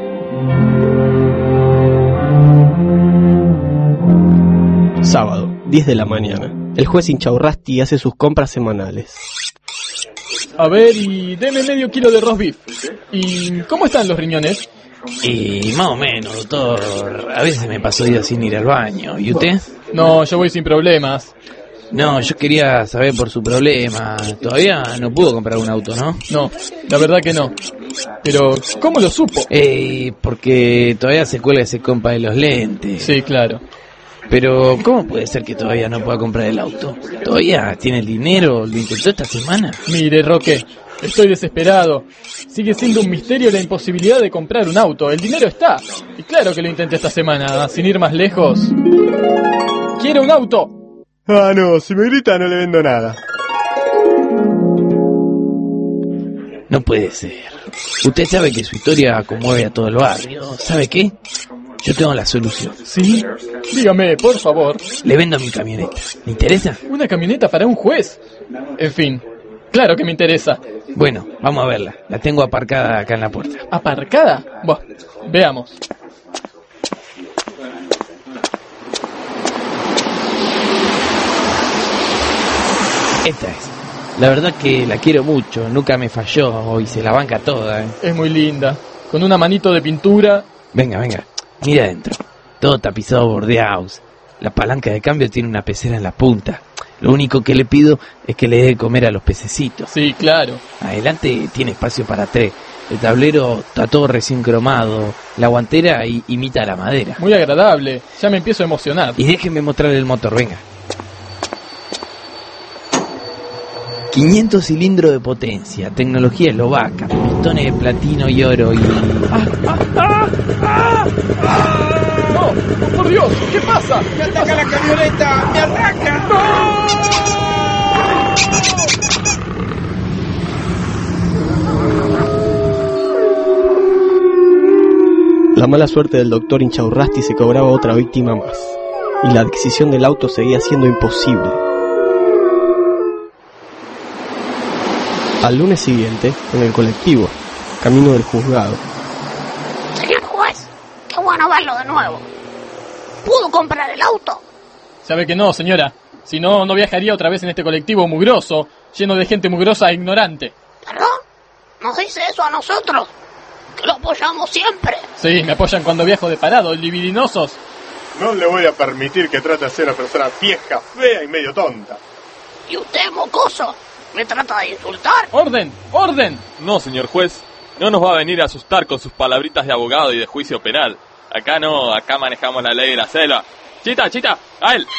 Sábado, diez de la mañana. El juez Inchaurrasti hace sus compras semanales. A ver, y deme medio kilo de roast beef. ¿Y cómo están los riñones? Y más o menos, doctor. A veces me paso días sin ir al baño. ¿Y usted? No, yo voy sin problemas. No, yo quería saber por su problema. Todavía no pudo comprar un auto, ¿no? No, la verdad que no. Pero, ¿cómo lo supo? Eh, porque todavía se cuelga ese compa de los lentes. Sí, claro. Pero, ¿cómo puede ser que todavía no pueda comprar el auto? ¿Todavía tiene el dinero? ¿Lo intentó esta semana? Mire, Roque, estoy desesperado. Sigue siendo un misterio la imposibilidad de comprar un auto. El dinero está. Y claro que lo intenté esta semana, sin ir más lejos. ¡Quiero un auto! Ah, no, si me grita no le vendo nada. No puede ser. Usted sabe que su historia conmueve a todo el barrio. ¿Sabe qué? Yo tengo la solución. ¿Sí? Dígame, por favor. Le vendo mi camioneta. ¿Le interesa? ¿Una camioneta para un juez? En fin, claro que me interesa. Bueno, vamos a verla. La tengo aparcada acá en la puerta. ¿Aparcada? Buah, veamos. Esta es. La verdad que la quiero mucho, nunca me falló y se la banca toda, ¿eh? Es muy linda, con una manito de pintura. Venga, venga, mira adentro, todo tapizado bordeados. La palanca de cambio tiene una pecera en la punta. Lo único que le pido es que le dé de comer a los pececitos. Sí, claro. Adelante tiene espacio para tres. El tablero está todo recién cromado. La guantera i- imita la madera. Muy agradable, ya me empiezo a emocionar. Y déjenme mostrarle el motor, venga. quinientos cilindros de potencia, tecnología eslovaca, pistones de platino y oro y... ¡No! ¡Por Dios! ¿Qué pasa? ¡Me ataca la camioneta! ¡Me arranca! La mala suerte del doctor Inchaurrasti se cobraba otra víctima más, y la adquisición del auto seguía siendo imposible. Al lunes siguiente, en el colectivo, camino del juzgado, Señor juez, qué bueno verlo de nuevo. ¿Pudo comprar el auto? Sabe que no, señora. Si no, no viajaría otra vez en este colectivo mugroso, lleno de gente mugrosa e ignorante. ¿Perdón? ¿Nos dice eso a nosotros? Que lo apoyamos siempre. Sí, me apoyan cuando viajo de parado, libidinosos. No le voy a permitir que trate de ser una persona vieja, fea y medio tonta. ¿Y usted, mocoso, me trata de insultar? ¡Orden! ¡Orden! No, señor juez, no nos va a venir a asustar con sus palabritas de abogado y de juicio penal. Acá no, acá manejamos la ley de la selva. Chita, chita, a él.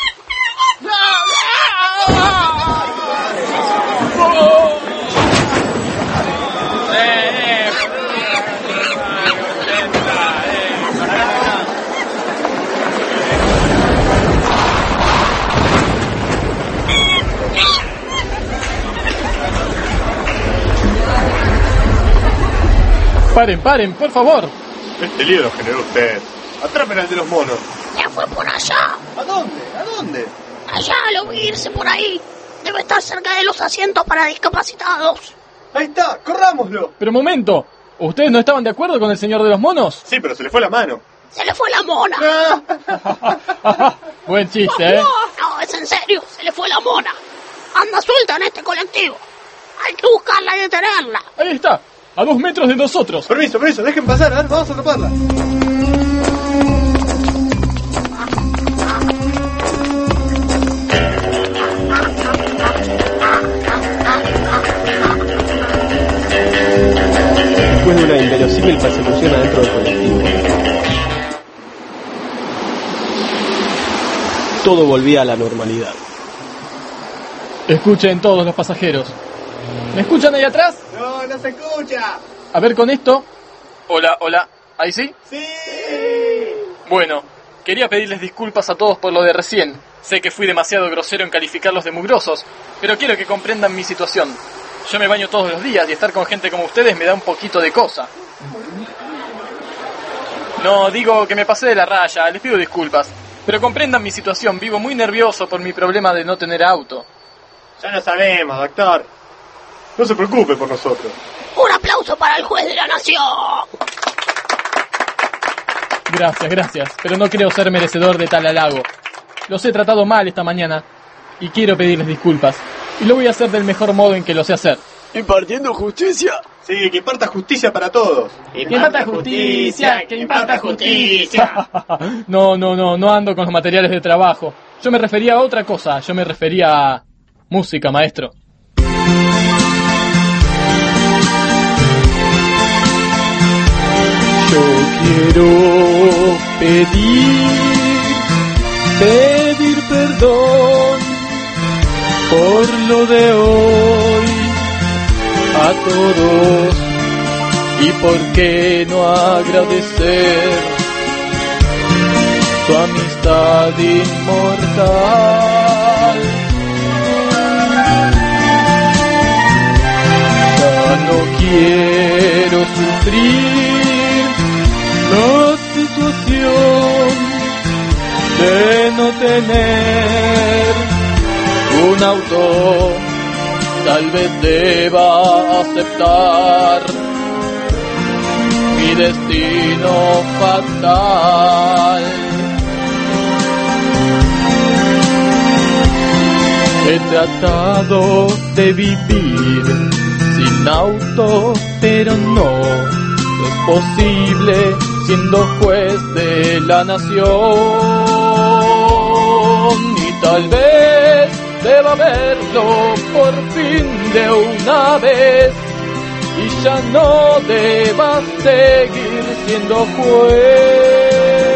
Paren, paren, por favor. Este lío lo generó usted. Atrapen al de los monos. Se fue por allá. ¿A dónde? ¿A dónde? Allá lo vi irse por ahí. Debe estar cerca de los asientos para discapacitados. Ahí está, corrámoslo. Pero momento, ¿ustedes no estaban de acuerdo con el señor de los monos? Sí, pero se le fue la mano. Se le fue la mona. Buen chiste, ¿eh? No, es en serio, se le fue la mona. Anda suelta en este colectivo. Hay que buscarla y detenerla. Ahí está, a dos metros de nosotros. Permiso, permiso, dejen pasar, a ver, vamos a atraparla. después de una inverosímil persecución adentro del colectivo, todo volvía a la normalidad. Escuchen todos los pasajeros. ¿Me escuchan ahí atrás? No, no se escucha. A ver con esto. Hola, hola. ¿Ahí sí? Sí. Bueno, quería pedirles disculpas a todos por lo de recién. Sé que fui demasiado grosero en calificarlos de mugrosos, pero quiero que comprendan mi situación. Yo me baño todos los días y estar con gente como ustedes me da un poquito de cosa. No, digo que me pasé de la raya, les pido disculpas. Pero comprendan mi situación, vivo muy nervioso por mi problema de no tener auto. Ya lo sabemos, doctor. No se preocupe por nosotros. Un aplauso para el juez de la nación. Gracias, gracias, pero no creo ser merecedor de tal halago. Los he tratado mal esta mañana y quiero pedirles disculpas. Y lo voy a hacer del mejor modo en que lo sé hacer. ¿Impartiendo justicia? Sí, que imparta justicia para todos. ¡Que imparta justicia! ¡Que imparta justicia! No, no, no, no ando con los materiales de trabajo. Yo me refería a otra cosa, yo me refería a música, maestro. Yo quiero pedir, pedir perdón por lo de hoy a todos, y por qué no agradecer tu amistad inmortal. Ya no quiero sufrir la situación de no tener un auto. Tal vez deba aceptar mi destino fatal. He tratado de vivir sin auto, pero no es posible siendo juez de la nación. Y tal vez deba verlo por fin de una vez y ya no deba seguir siendo juez.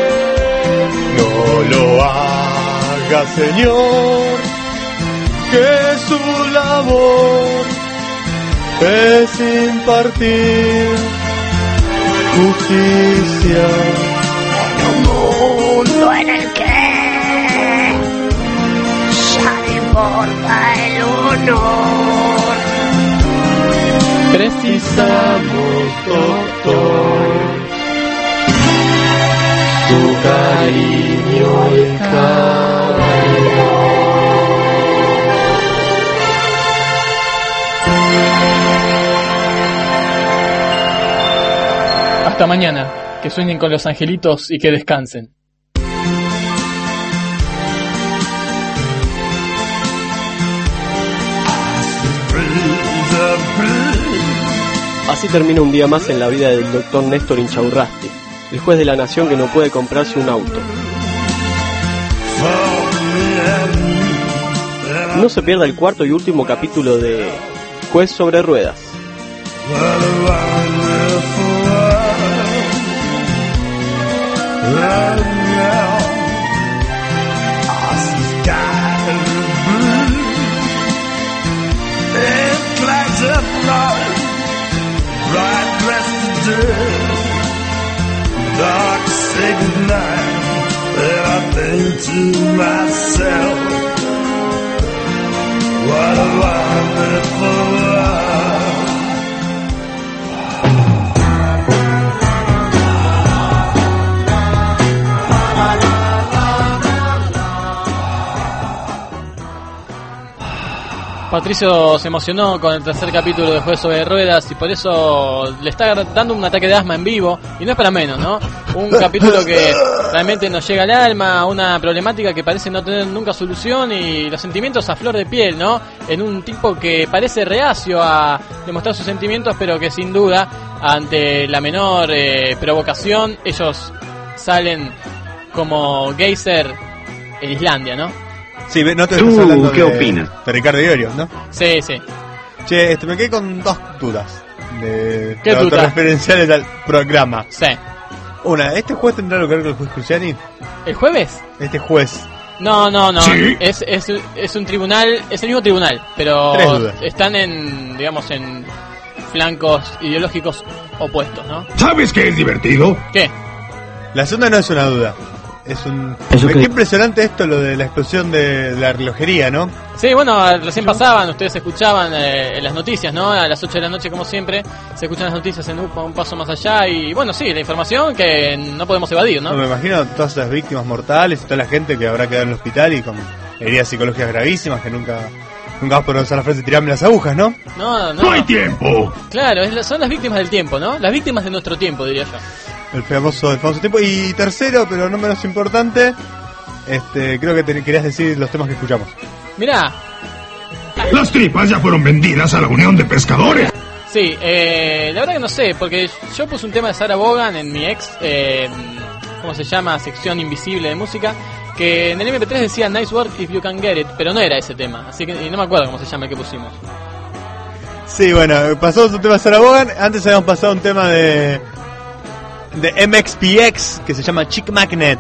No lo haga, señor, que su labor es impartir justicia en un mundo en el que ya no importa el honor. Precisamos, doctor, tu cariño y calor. Hasta mañana, que sueñen con los angelitos y que descansen. Así termina un día más en la vida del doctor Néstor Inchaurrasti, el juez de la nación que no puede comprarse un auto. No se pierda el cuarto y último capítulo de Juez sobre Ruedas. Dark sacred night, and I think to myself, what a wonderful world. Patricio se emocionó con el tercer capítulo de Juez sobre Ruedas y por eso le está dando un ataque de asma en vivo, y no es para menos, ¿no? Un capítulo que realmente nos llega al alma, una problemática que parece no tener nunca solución y los sentimientos a flor de piel, ¿no? En un tipo que parece reacio a demostrar sus sentimientos, pero que sin duda, ante la menor eh, provocación, ellos salen como geyser en Islandia, ¿no? Sí, no te ¿Tú estás hablando qué de, opinas? de Ricardo Iorio, ¿no? Sí, sí. Che, este, me quedé con dos dudas de, ¿Qué de dudas? autorreferenciales al programa. Sí. Una, ¿este juez tendrá algo que ver con el juez Cruciani? ¿El jueves? Este juez. No, no, no. ¿Sí? Es, es, es un tribunal, es el mismo tribunal, pero Tres dudas. están en, digamos, en flancos ideológicos opuestos, ¿no? ¿Sabes qué es divertido? ¿Qué? La segunda no es una duda. Es un... Eso Qué que- impresionante esto, lo de la explosión de la relojería, ¿no? Sí, bueno, recién pasaban, ustedes escuchaban eh, las noticias, ¿no? A las ocho de la noche, como siempre, se escuchan las noticias en un, un paso más allá y, bueno, sí, la información que no podemos evadir, ¿no? No, me imagino todas esas víctimas mortales y toda la gente que habrá quedado en el hospital y con heridas psicológicas gravísimas que nunca... Nunca vas a poder usar la frase tirarme las agujas, ¿no? No, no. ¡No hay tiempo! Claro, es la- son las víctimas del tiempo, ¿no? Las víctimas de nuestro tiempo, diría yo. El famoso, el famoso tiempo. Y tercero, pero no menos importante, este, creo que te querías decir los temas que escuchamos. Mirá, Las tripas ya fueron vendidas a la Unión de Pescadores. sí, eh, la verdad que no sé, porque yo puse un tema de Sarah Vaughan en mi ex, eh, ¿cómo se llama? Sección invisible de música, que en el eme pe tres decía Nice Work If You Can Get It, pero no era ese tema, así que y no me acuerdo cómo se llama el que pusimos. Sí, bueno, pasamos un tema de Sarah Vaughan. Antes habíamos pasado un tema de de eme equis pe equis que se llama Chick Magnet.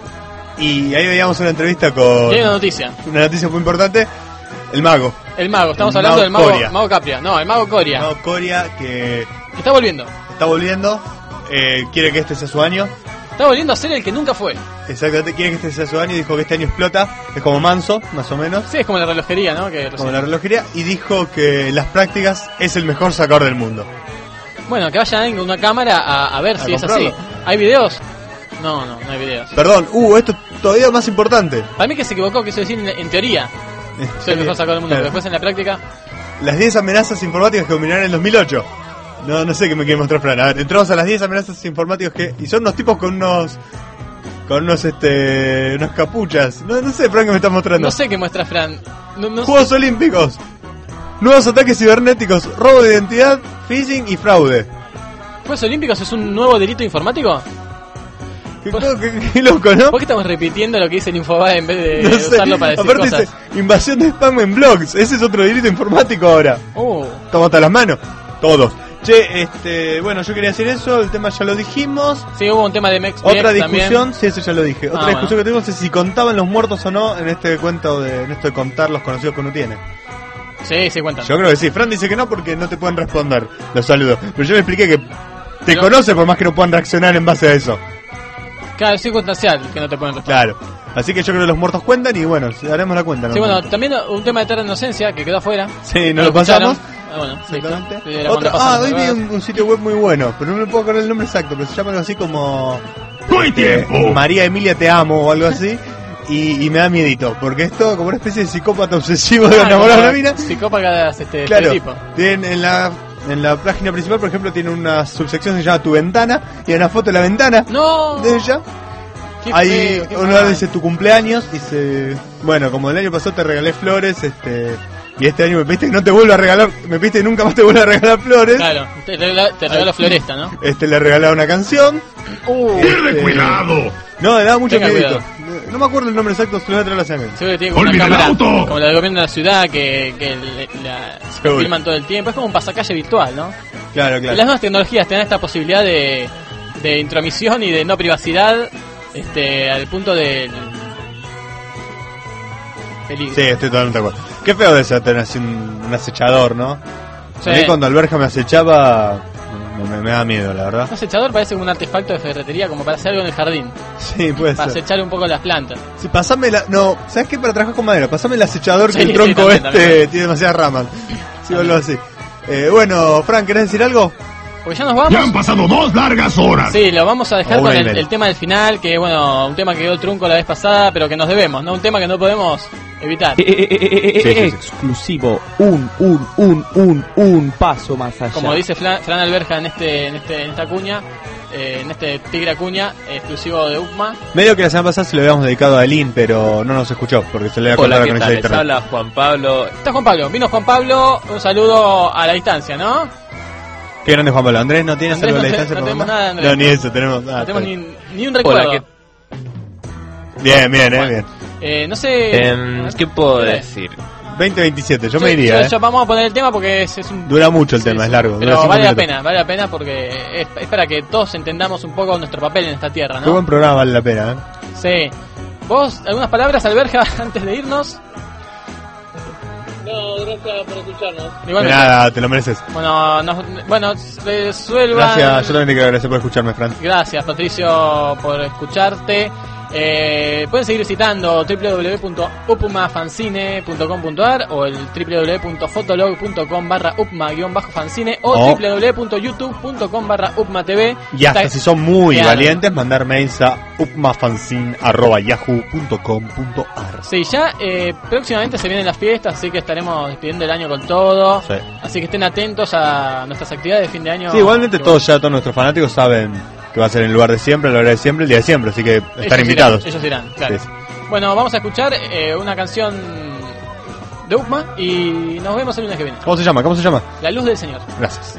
Y ahí veíamos una entrevista con Y hay una noticia. una noticia muy importante. El mago. El mago, estamos El hablando mago del mago, Coria. mago Capria, no, el mago Coria. El mago Coria que Está volviendo, está volviendo. Eh, quiere que este sea su año. está volviendo a ser el que nunca fue. Exactamente, quiere que este sea su año. Dijo que este año explota. Es como Manso, más o menos. Sí, es como la relojería, ¿no? Que Como recién- la relojería. Y dijo que en las prácticas es el mejor sacador del mundo. Bueno, que vaya alguien con una cámara a, a ver A si es así. comprarlo. ¿Hay videos? No, no, no hay videos. Perdón, uh, esto es todavía más importante. Para mí que se equivocó, quiso decir en, en teoría. Soy el mejor sacador del mundo, Claro. pero después en la práctica... Las diez amenazas informáticas que dominaron en el dos mil ocho. No, no sé qué me quiere mostrar Fran. A ver, entramos a las diez amenazas informáticas que... Y son unos tipos con unos... con unos este unas capuchas. No, no sé, Fran, que me estás mostrando. No sé qué muestra Fran. No, no Juegos sé. Olímpicos. Nuevos ataques cibernéticos, robo de identidad, phishing y fraude. ¿Juegos Olímpicos es un nuevo delito informático? Qué, qué, qué loco, ¿no? ¿Por qué estamos repitiendo lo que dice el Infobae en vez de No sé. usarlo para decir Aparte cosas? dice, invasión de spam en blogs. Ese es otro delito informático ahora. Oh. Toma hasta las manos. Todos. Che, este, bueno, yo quería decir eso, el tema ya lo dijimos. Sí, hubo un tema de Mex Otra Mex discusión, también. sí, eso ya lo dije. Otra Ah, discusión bueno. que tuvimos es si contaban los muertos o no en este cuento de, en esto de contar los conocidos que uno tiene. Sí, sí cuentan. Yo creo que sí. Fran dice que no porque no te pueden responder los saludos. Pero yo le expliqué que te Pero- conoce por más que no puedan reaccionar en base a eso. Claro, es circunstancial que no te pueden responder. Claro. Así que yo creo que los muertos cuentan y bueno, haremos la cuenta. ¿no? Sí, bueno, también un tema de eterna inocencia que quedó afuera. Sí, no lo lo pasamos. escucharon. Ah, bueno, sí, Exactamente. sí, era Otra, cuando ah, pasan hoy las vi drogas. un, un sitio web muy bueno, pero no me puedo acordar el nombre exacto, pero se llama algo así como ¡No hay este, tiempo! María Emilia te amo o algo así. Y, y me da miedito, porque es todo como una especie de psicópata obsesivo de Ah, enamorar a como una mina. Psicópatas este, Claro, tipo. tienen en la en la página principal, por ejemplo, tiene una subsección que se llama Tu Ventana y hay una foto de la ventana No. de ella. Qué Ahí feo, qué uno mal. dice tu cumpleaños, dice, bueno, como el año pasado te regalé flores, este y este año me pediste que no te vuelva a regalar, me pediste que nunca más te vuelva a regalar flores. Claro, te regalo, te regalo Floresta, ¿no? Este le regalaba una canción. Uh, ¡Pierde Este, cuidado! No, le daba mucho Tenga miedito. No me acuerdo el nombre exacto, se lo voy a traer a la sangre. seguro que tiene como una ¡Olvida el cámara auto! como la del gobierno de la ciudad que, que le- la, se Seguro. filman todo el tiempo. Es como un pasacalle virtual, ¿no? Claro, Y claro. las nuevas tecnologías te dan esta posibilidad de, de intromisión y de no privacidad este, al punto del peligro. Sí, estoy totalmente de acuerdo. Qué feo de ser tener así un, un acechador, ¿no? Sí. A mí cuando Alberja me acechaba me, me- me da miedo, la verdad. Un acechador parece un artefacto de ferretería como para hacer algo en el jardín. Sí, puede Para ser. acechar un poco las plantas. Sí, pasame la... No, ¿sabes qué? Para trabajar con madera, pasame el acechador Sí, que el sí, tronco también, este también. tiene demasiadas ramas. Sí, o algo así. Eh, bueno, Frank, ¿querés decir algo? Pues ya nos vamos. Ya han pasado dos largas horas. Sí, lo vamos a dejar O una con y el, media. el tema del final, que bueno, un tema que quedó trunco la vez pasada, pero que nos debemos, ¿no? Un tema que no podemos evitar. Eh, eh, eh, eh, eh, Sí, sí, sí. Exclusivo, un, un, un, un, un paso más allá. Como dice Fran, Fran Alberja en este, en este, en esta cuña, eh, en este Tigre Acuña, exclusivo de U P M A. Medio que la semana pasada se lo habíamos dedicado a Lin, pero no nos escuchó porque se le había cortado Hola, la ¿qué conexión tal? a Les internet. habla Juan Pablo. Está Juan Pablo, vino Juan Pablo, un saludo a la distancia, ¿no? Qué grande Juan Pablo. Andrés no tiene Andrés, saludo a la no te- distancia. no por tenemos favor? nada, Andrés. No, ni eso, tenemos nada. No tenemos está ni, ni un recuerdo. Hola, Bien, bien, eh, bien. Eh, no sé. Em, ¿Qué puedo ¿Qué? decir? veinte veintisiete, yo Yo- me iría, yo- eh. yo- vamos a poner el tema porque es, es un. Dura mucho el Sí, tema, sí. es largo. dura Pero cinco vale la minutos. pena, vale la pena porque es, es para que todos entendamos un poco nuestro papel en esta tierra, Qué ¿no? buen programa, vale la pena, eh. Sí. ¿Vos, algunas palabras, Alberja, antes de irnos? No, gracias por escucharnos. De Igualmente. nada, te lo mereces. Bueno, nos, bueno, resuelvan. Gracias, yo también te quiero agradecer por escucharme, Fran. Gracias, Patricio, por escucharte. Eh, pueden seguir visitando w w w punto upmafancine punto com punto a r o el w w w punto fotolog punto com barra upma-fancine o Oh. w w w punto youtube punto com barra upmatv. Y hasta Está- si son muy Claro. valientes, mandar mails a upmafanzine arroba yahoo punto com punto a r. Sí, ya eh, próximamente se vienen las fiestas, así que estaremos despidiendo el año con todo. Sí. Así que estén atentos a nuestras actividades de fin de año. Sí, igualmente Que todos ya, todos nuestros fanáticos saben que va a ser en el lugar de siempre, a la hora de siempre, el día de siempre, así que ellos están invitados. Irán, ellos irán, claro. Sí, sí. Bueno, vamos a escuchar eh, una canción de U P M A y nos vemos el lunes que viene. ¿Cómo se llama? ¿Cómo se llama? La luz del Señor. Gracias.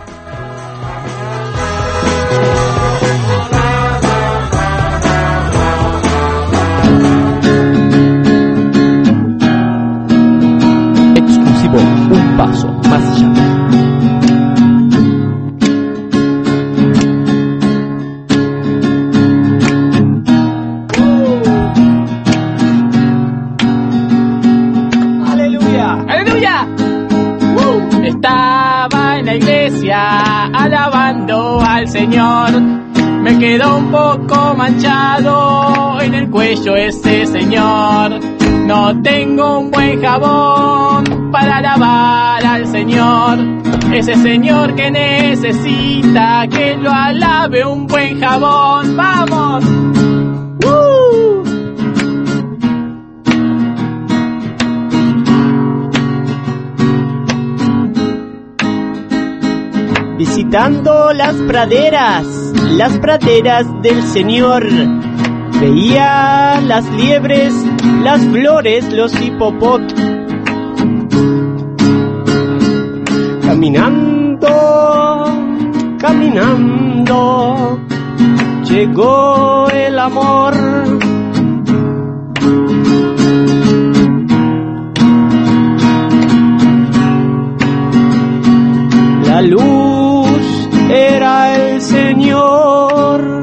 Exclusivo, un paso más allá. ¡Aleluya! ¡Aleluya! ¡Uh! Estaba en la iglesia alabando al Señor. Me quedó un poco manchado en el cuello ese señor. No tengo un buen jabón para lavar al Señor. Ese señor que necesita que lo alabe un buen jabón. ¡Vamos! ¡Uh! Visitando las praderas, las praderas del Señor. Veía las liebres, las flores, los hipopot. Caminando, caminando, llegó el amor. La luz era el Señor.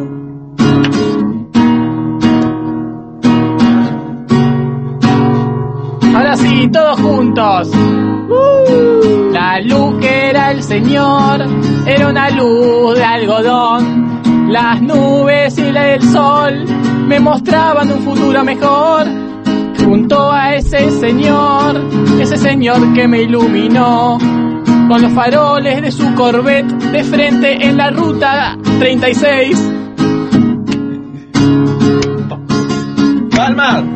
Ahora sí, todos juntos. Uh, la luz que era el Señor era una luz de algodón. Las nubes y el sol me mostraban un futuro mejor. Junto a ese Señor, ese Señor que me iluminó con los faroles de su Corvette de frente en la ruta treinta y seis. ¡Calma!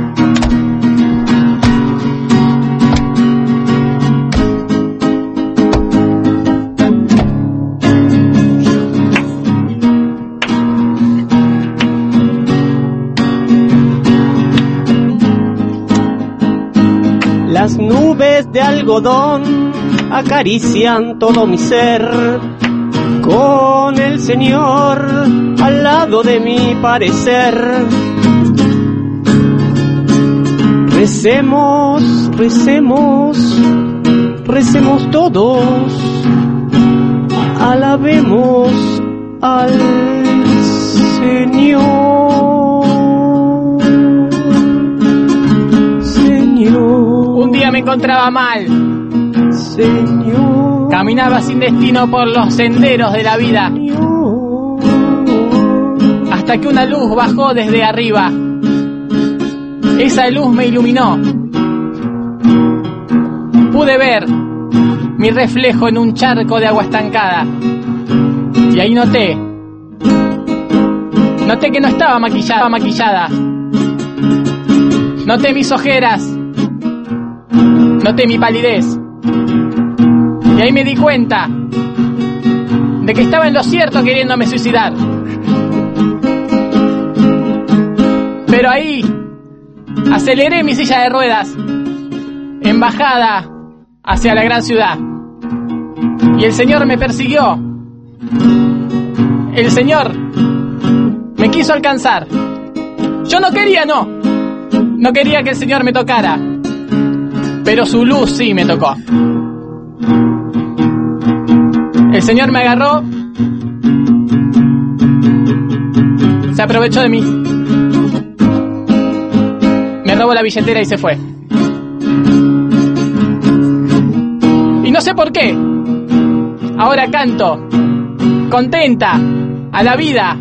Las nubes de algodón acarician todo mi ser, con el Señor al lado de mi parecer. Recemos, recemos, recemos todos, alabemos al Señor. Un día me encontraba mal, Señor. Caminaba sin destino por los senderos de la vida, hasta que una luz bajó desde arriba. Esa luz me iluminó. Pude ver mi reflejo en un charco de agua estancada. Y ahí noté, noté que no estaba maquillada, maquillada. Noté mis ojeras. Noté mi palidez. Y ahí me di cuenta de que estaba en lo cierto queriéndome suicidar. Pero ahí aceleré mi silla de ruedas en bajada hacia la gran ciudad. Y el Señor me persiguió. El Señor me quiso alcanzar. Yo no quería, no. No quería que el Señor me tocara. Pero su luz sí me tocó. El Señor me agarró, se aprovechó de mí, me robó la billetera y se fue. Y no sé por qué, ahora canto, contenta, a la vida,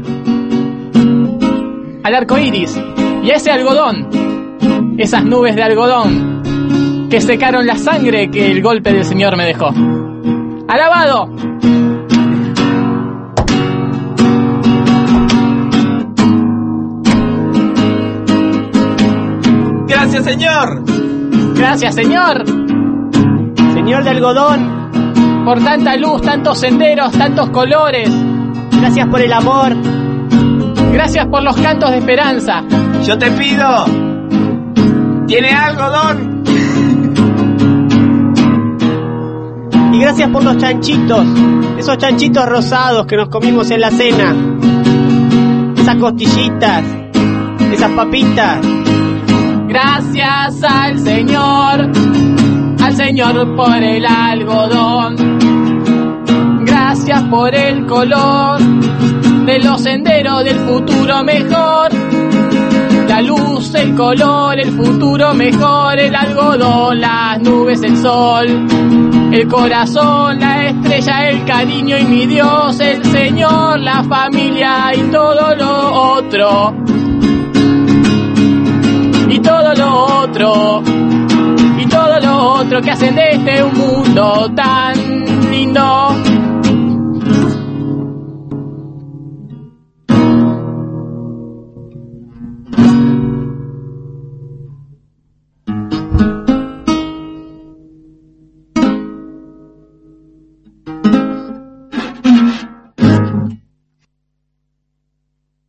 al arco iris y a ese algodón, esas nubes de algodón que secaron la sangre que el golpe del Señor me dejó. ¡Alabado! ¡Gracias, Señor! ¡Gracias, Señor! Señor de algodón, por tanta luz, tantos senderos, tantos colores. Gracias por el amor. Gracias por los cantos de esperanza. Yo te pido, ¿tiene algodón? Y gracias por los chanchitos, esos chanchitos rosados que nos comimos en la cena. Esas costillitas, esas papitas. Gracias al Señor, al Señor por el algodón. Gracias por el color de los senderos del futuro mejor. La luz, el color, el futuro mejor, el algodón, las nubes, el sol, el corazón, la estrella, el cariño y mi Dios, el Señor, la familia y todo lo otro. Y todo lo otro, y todo lo otro que hacen de este un mundo tan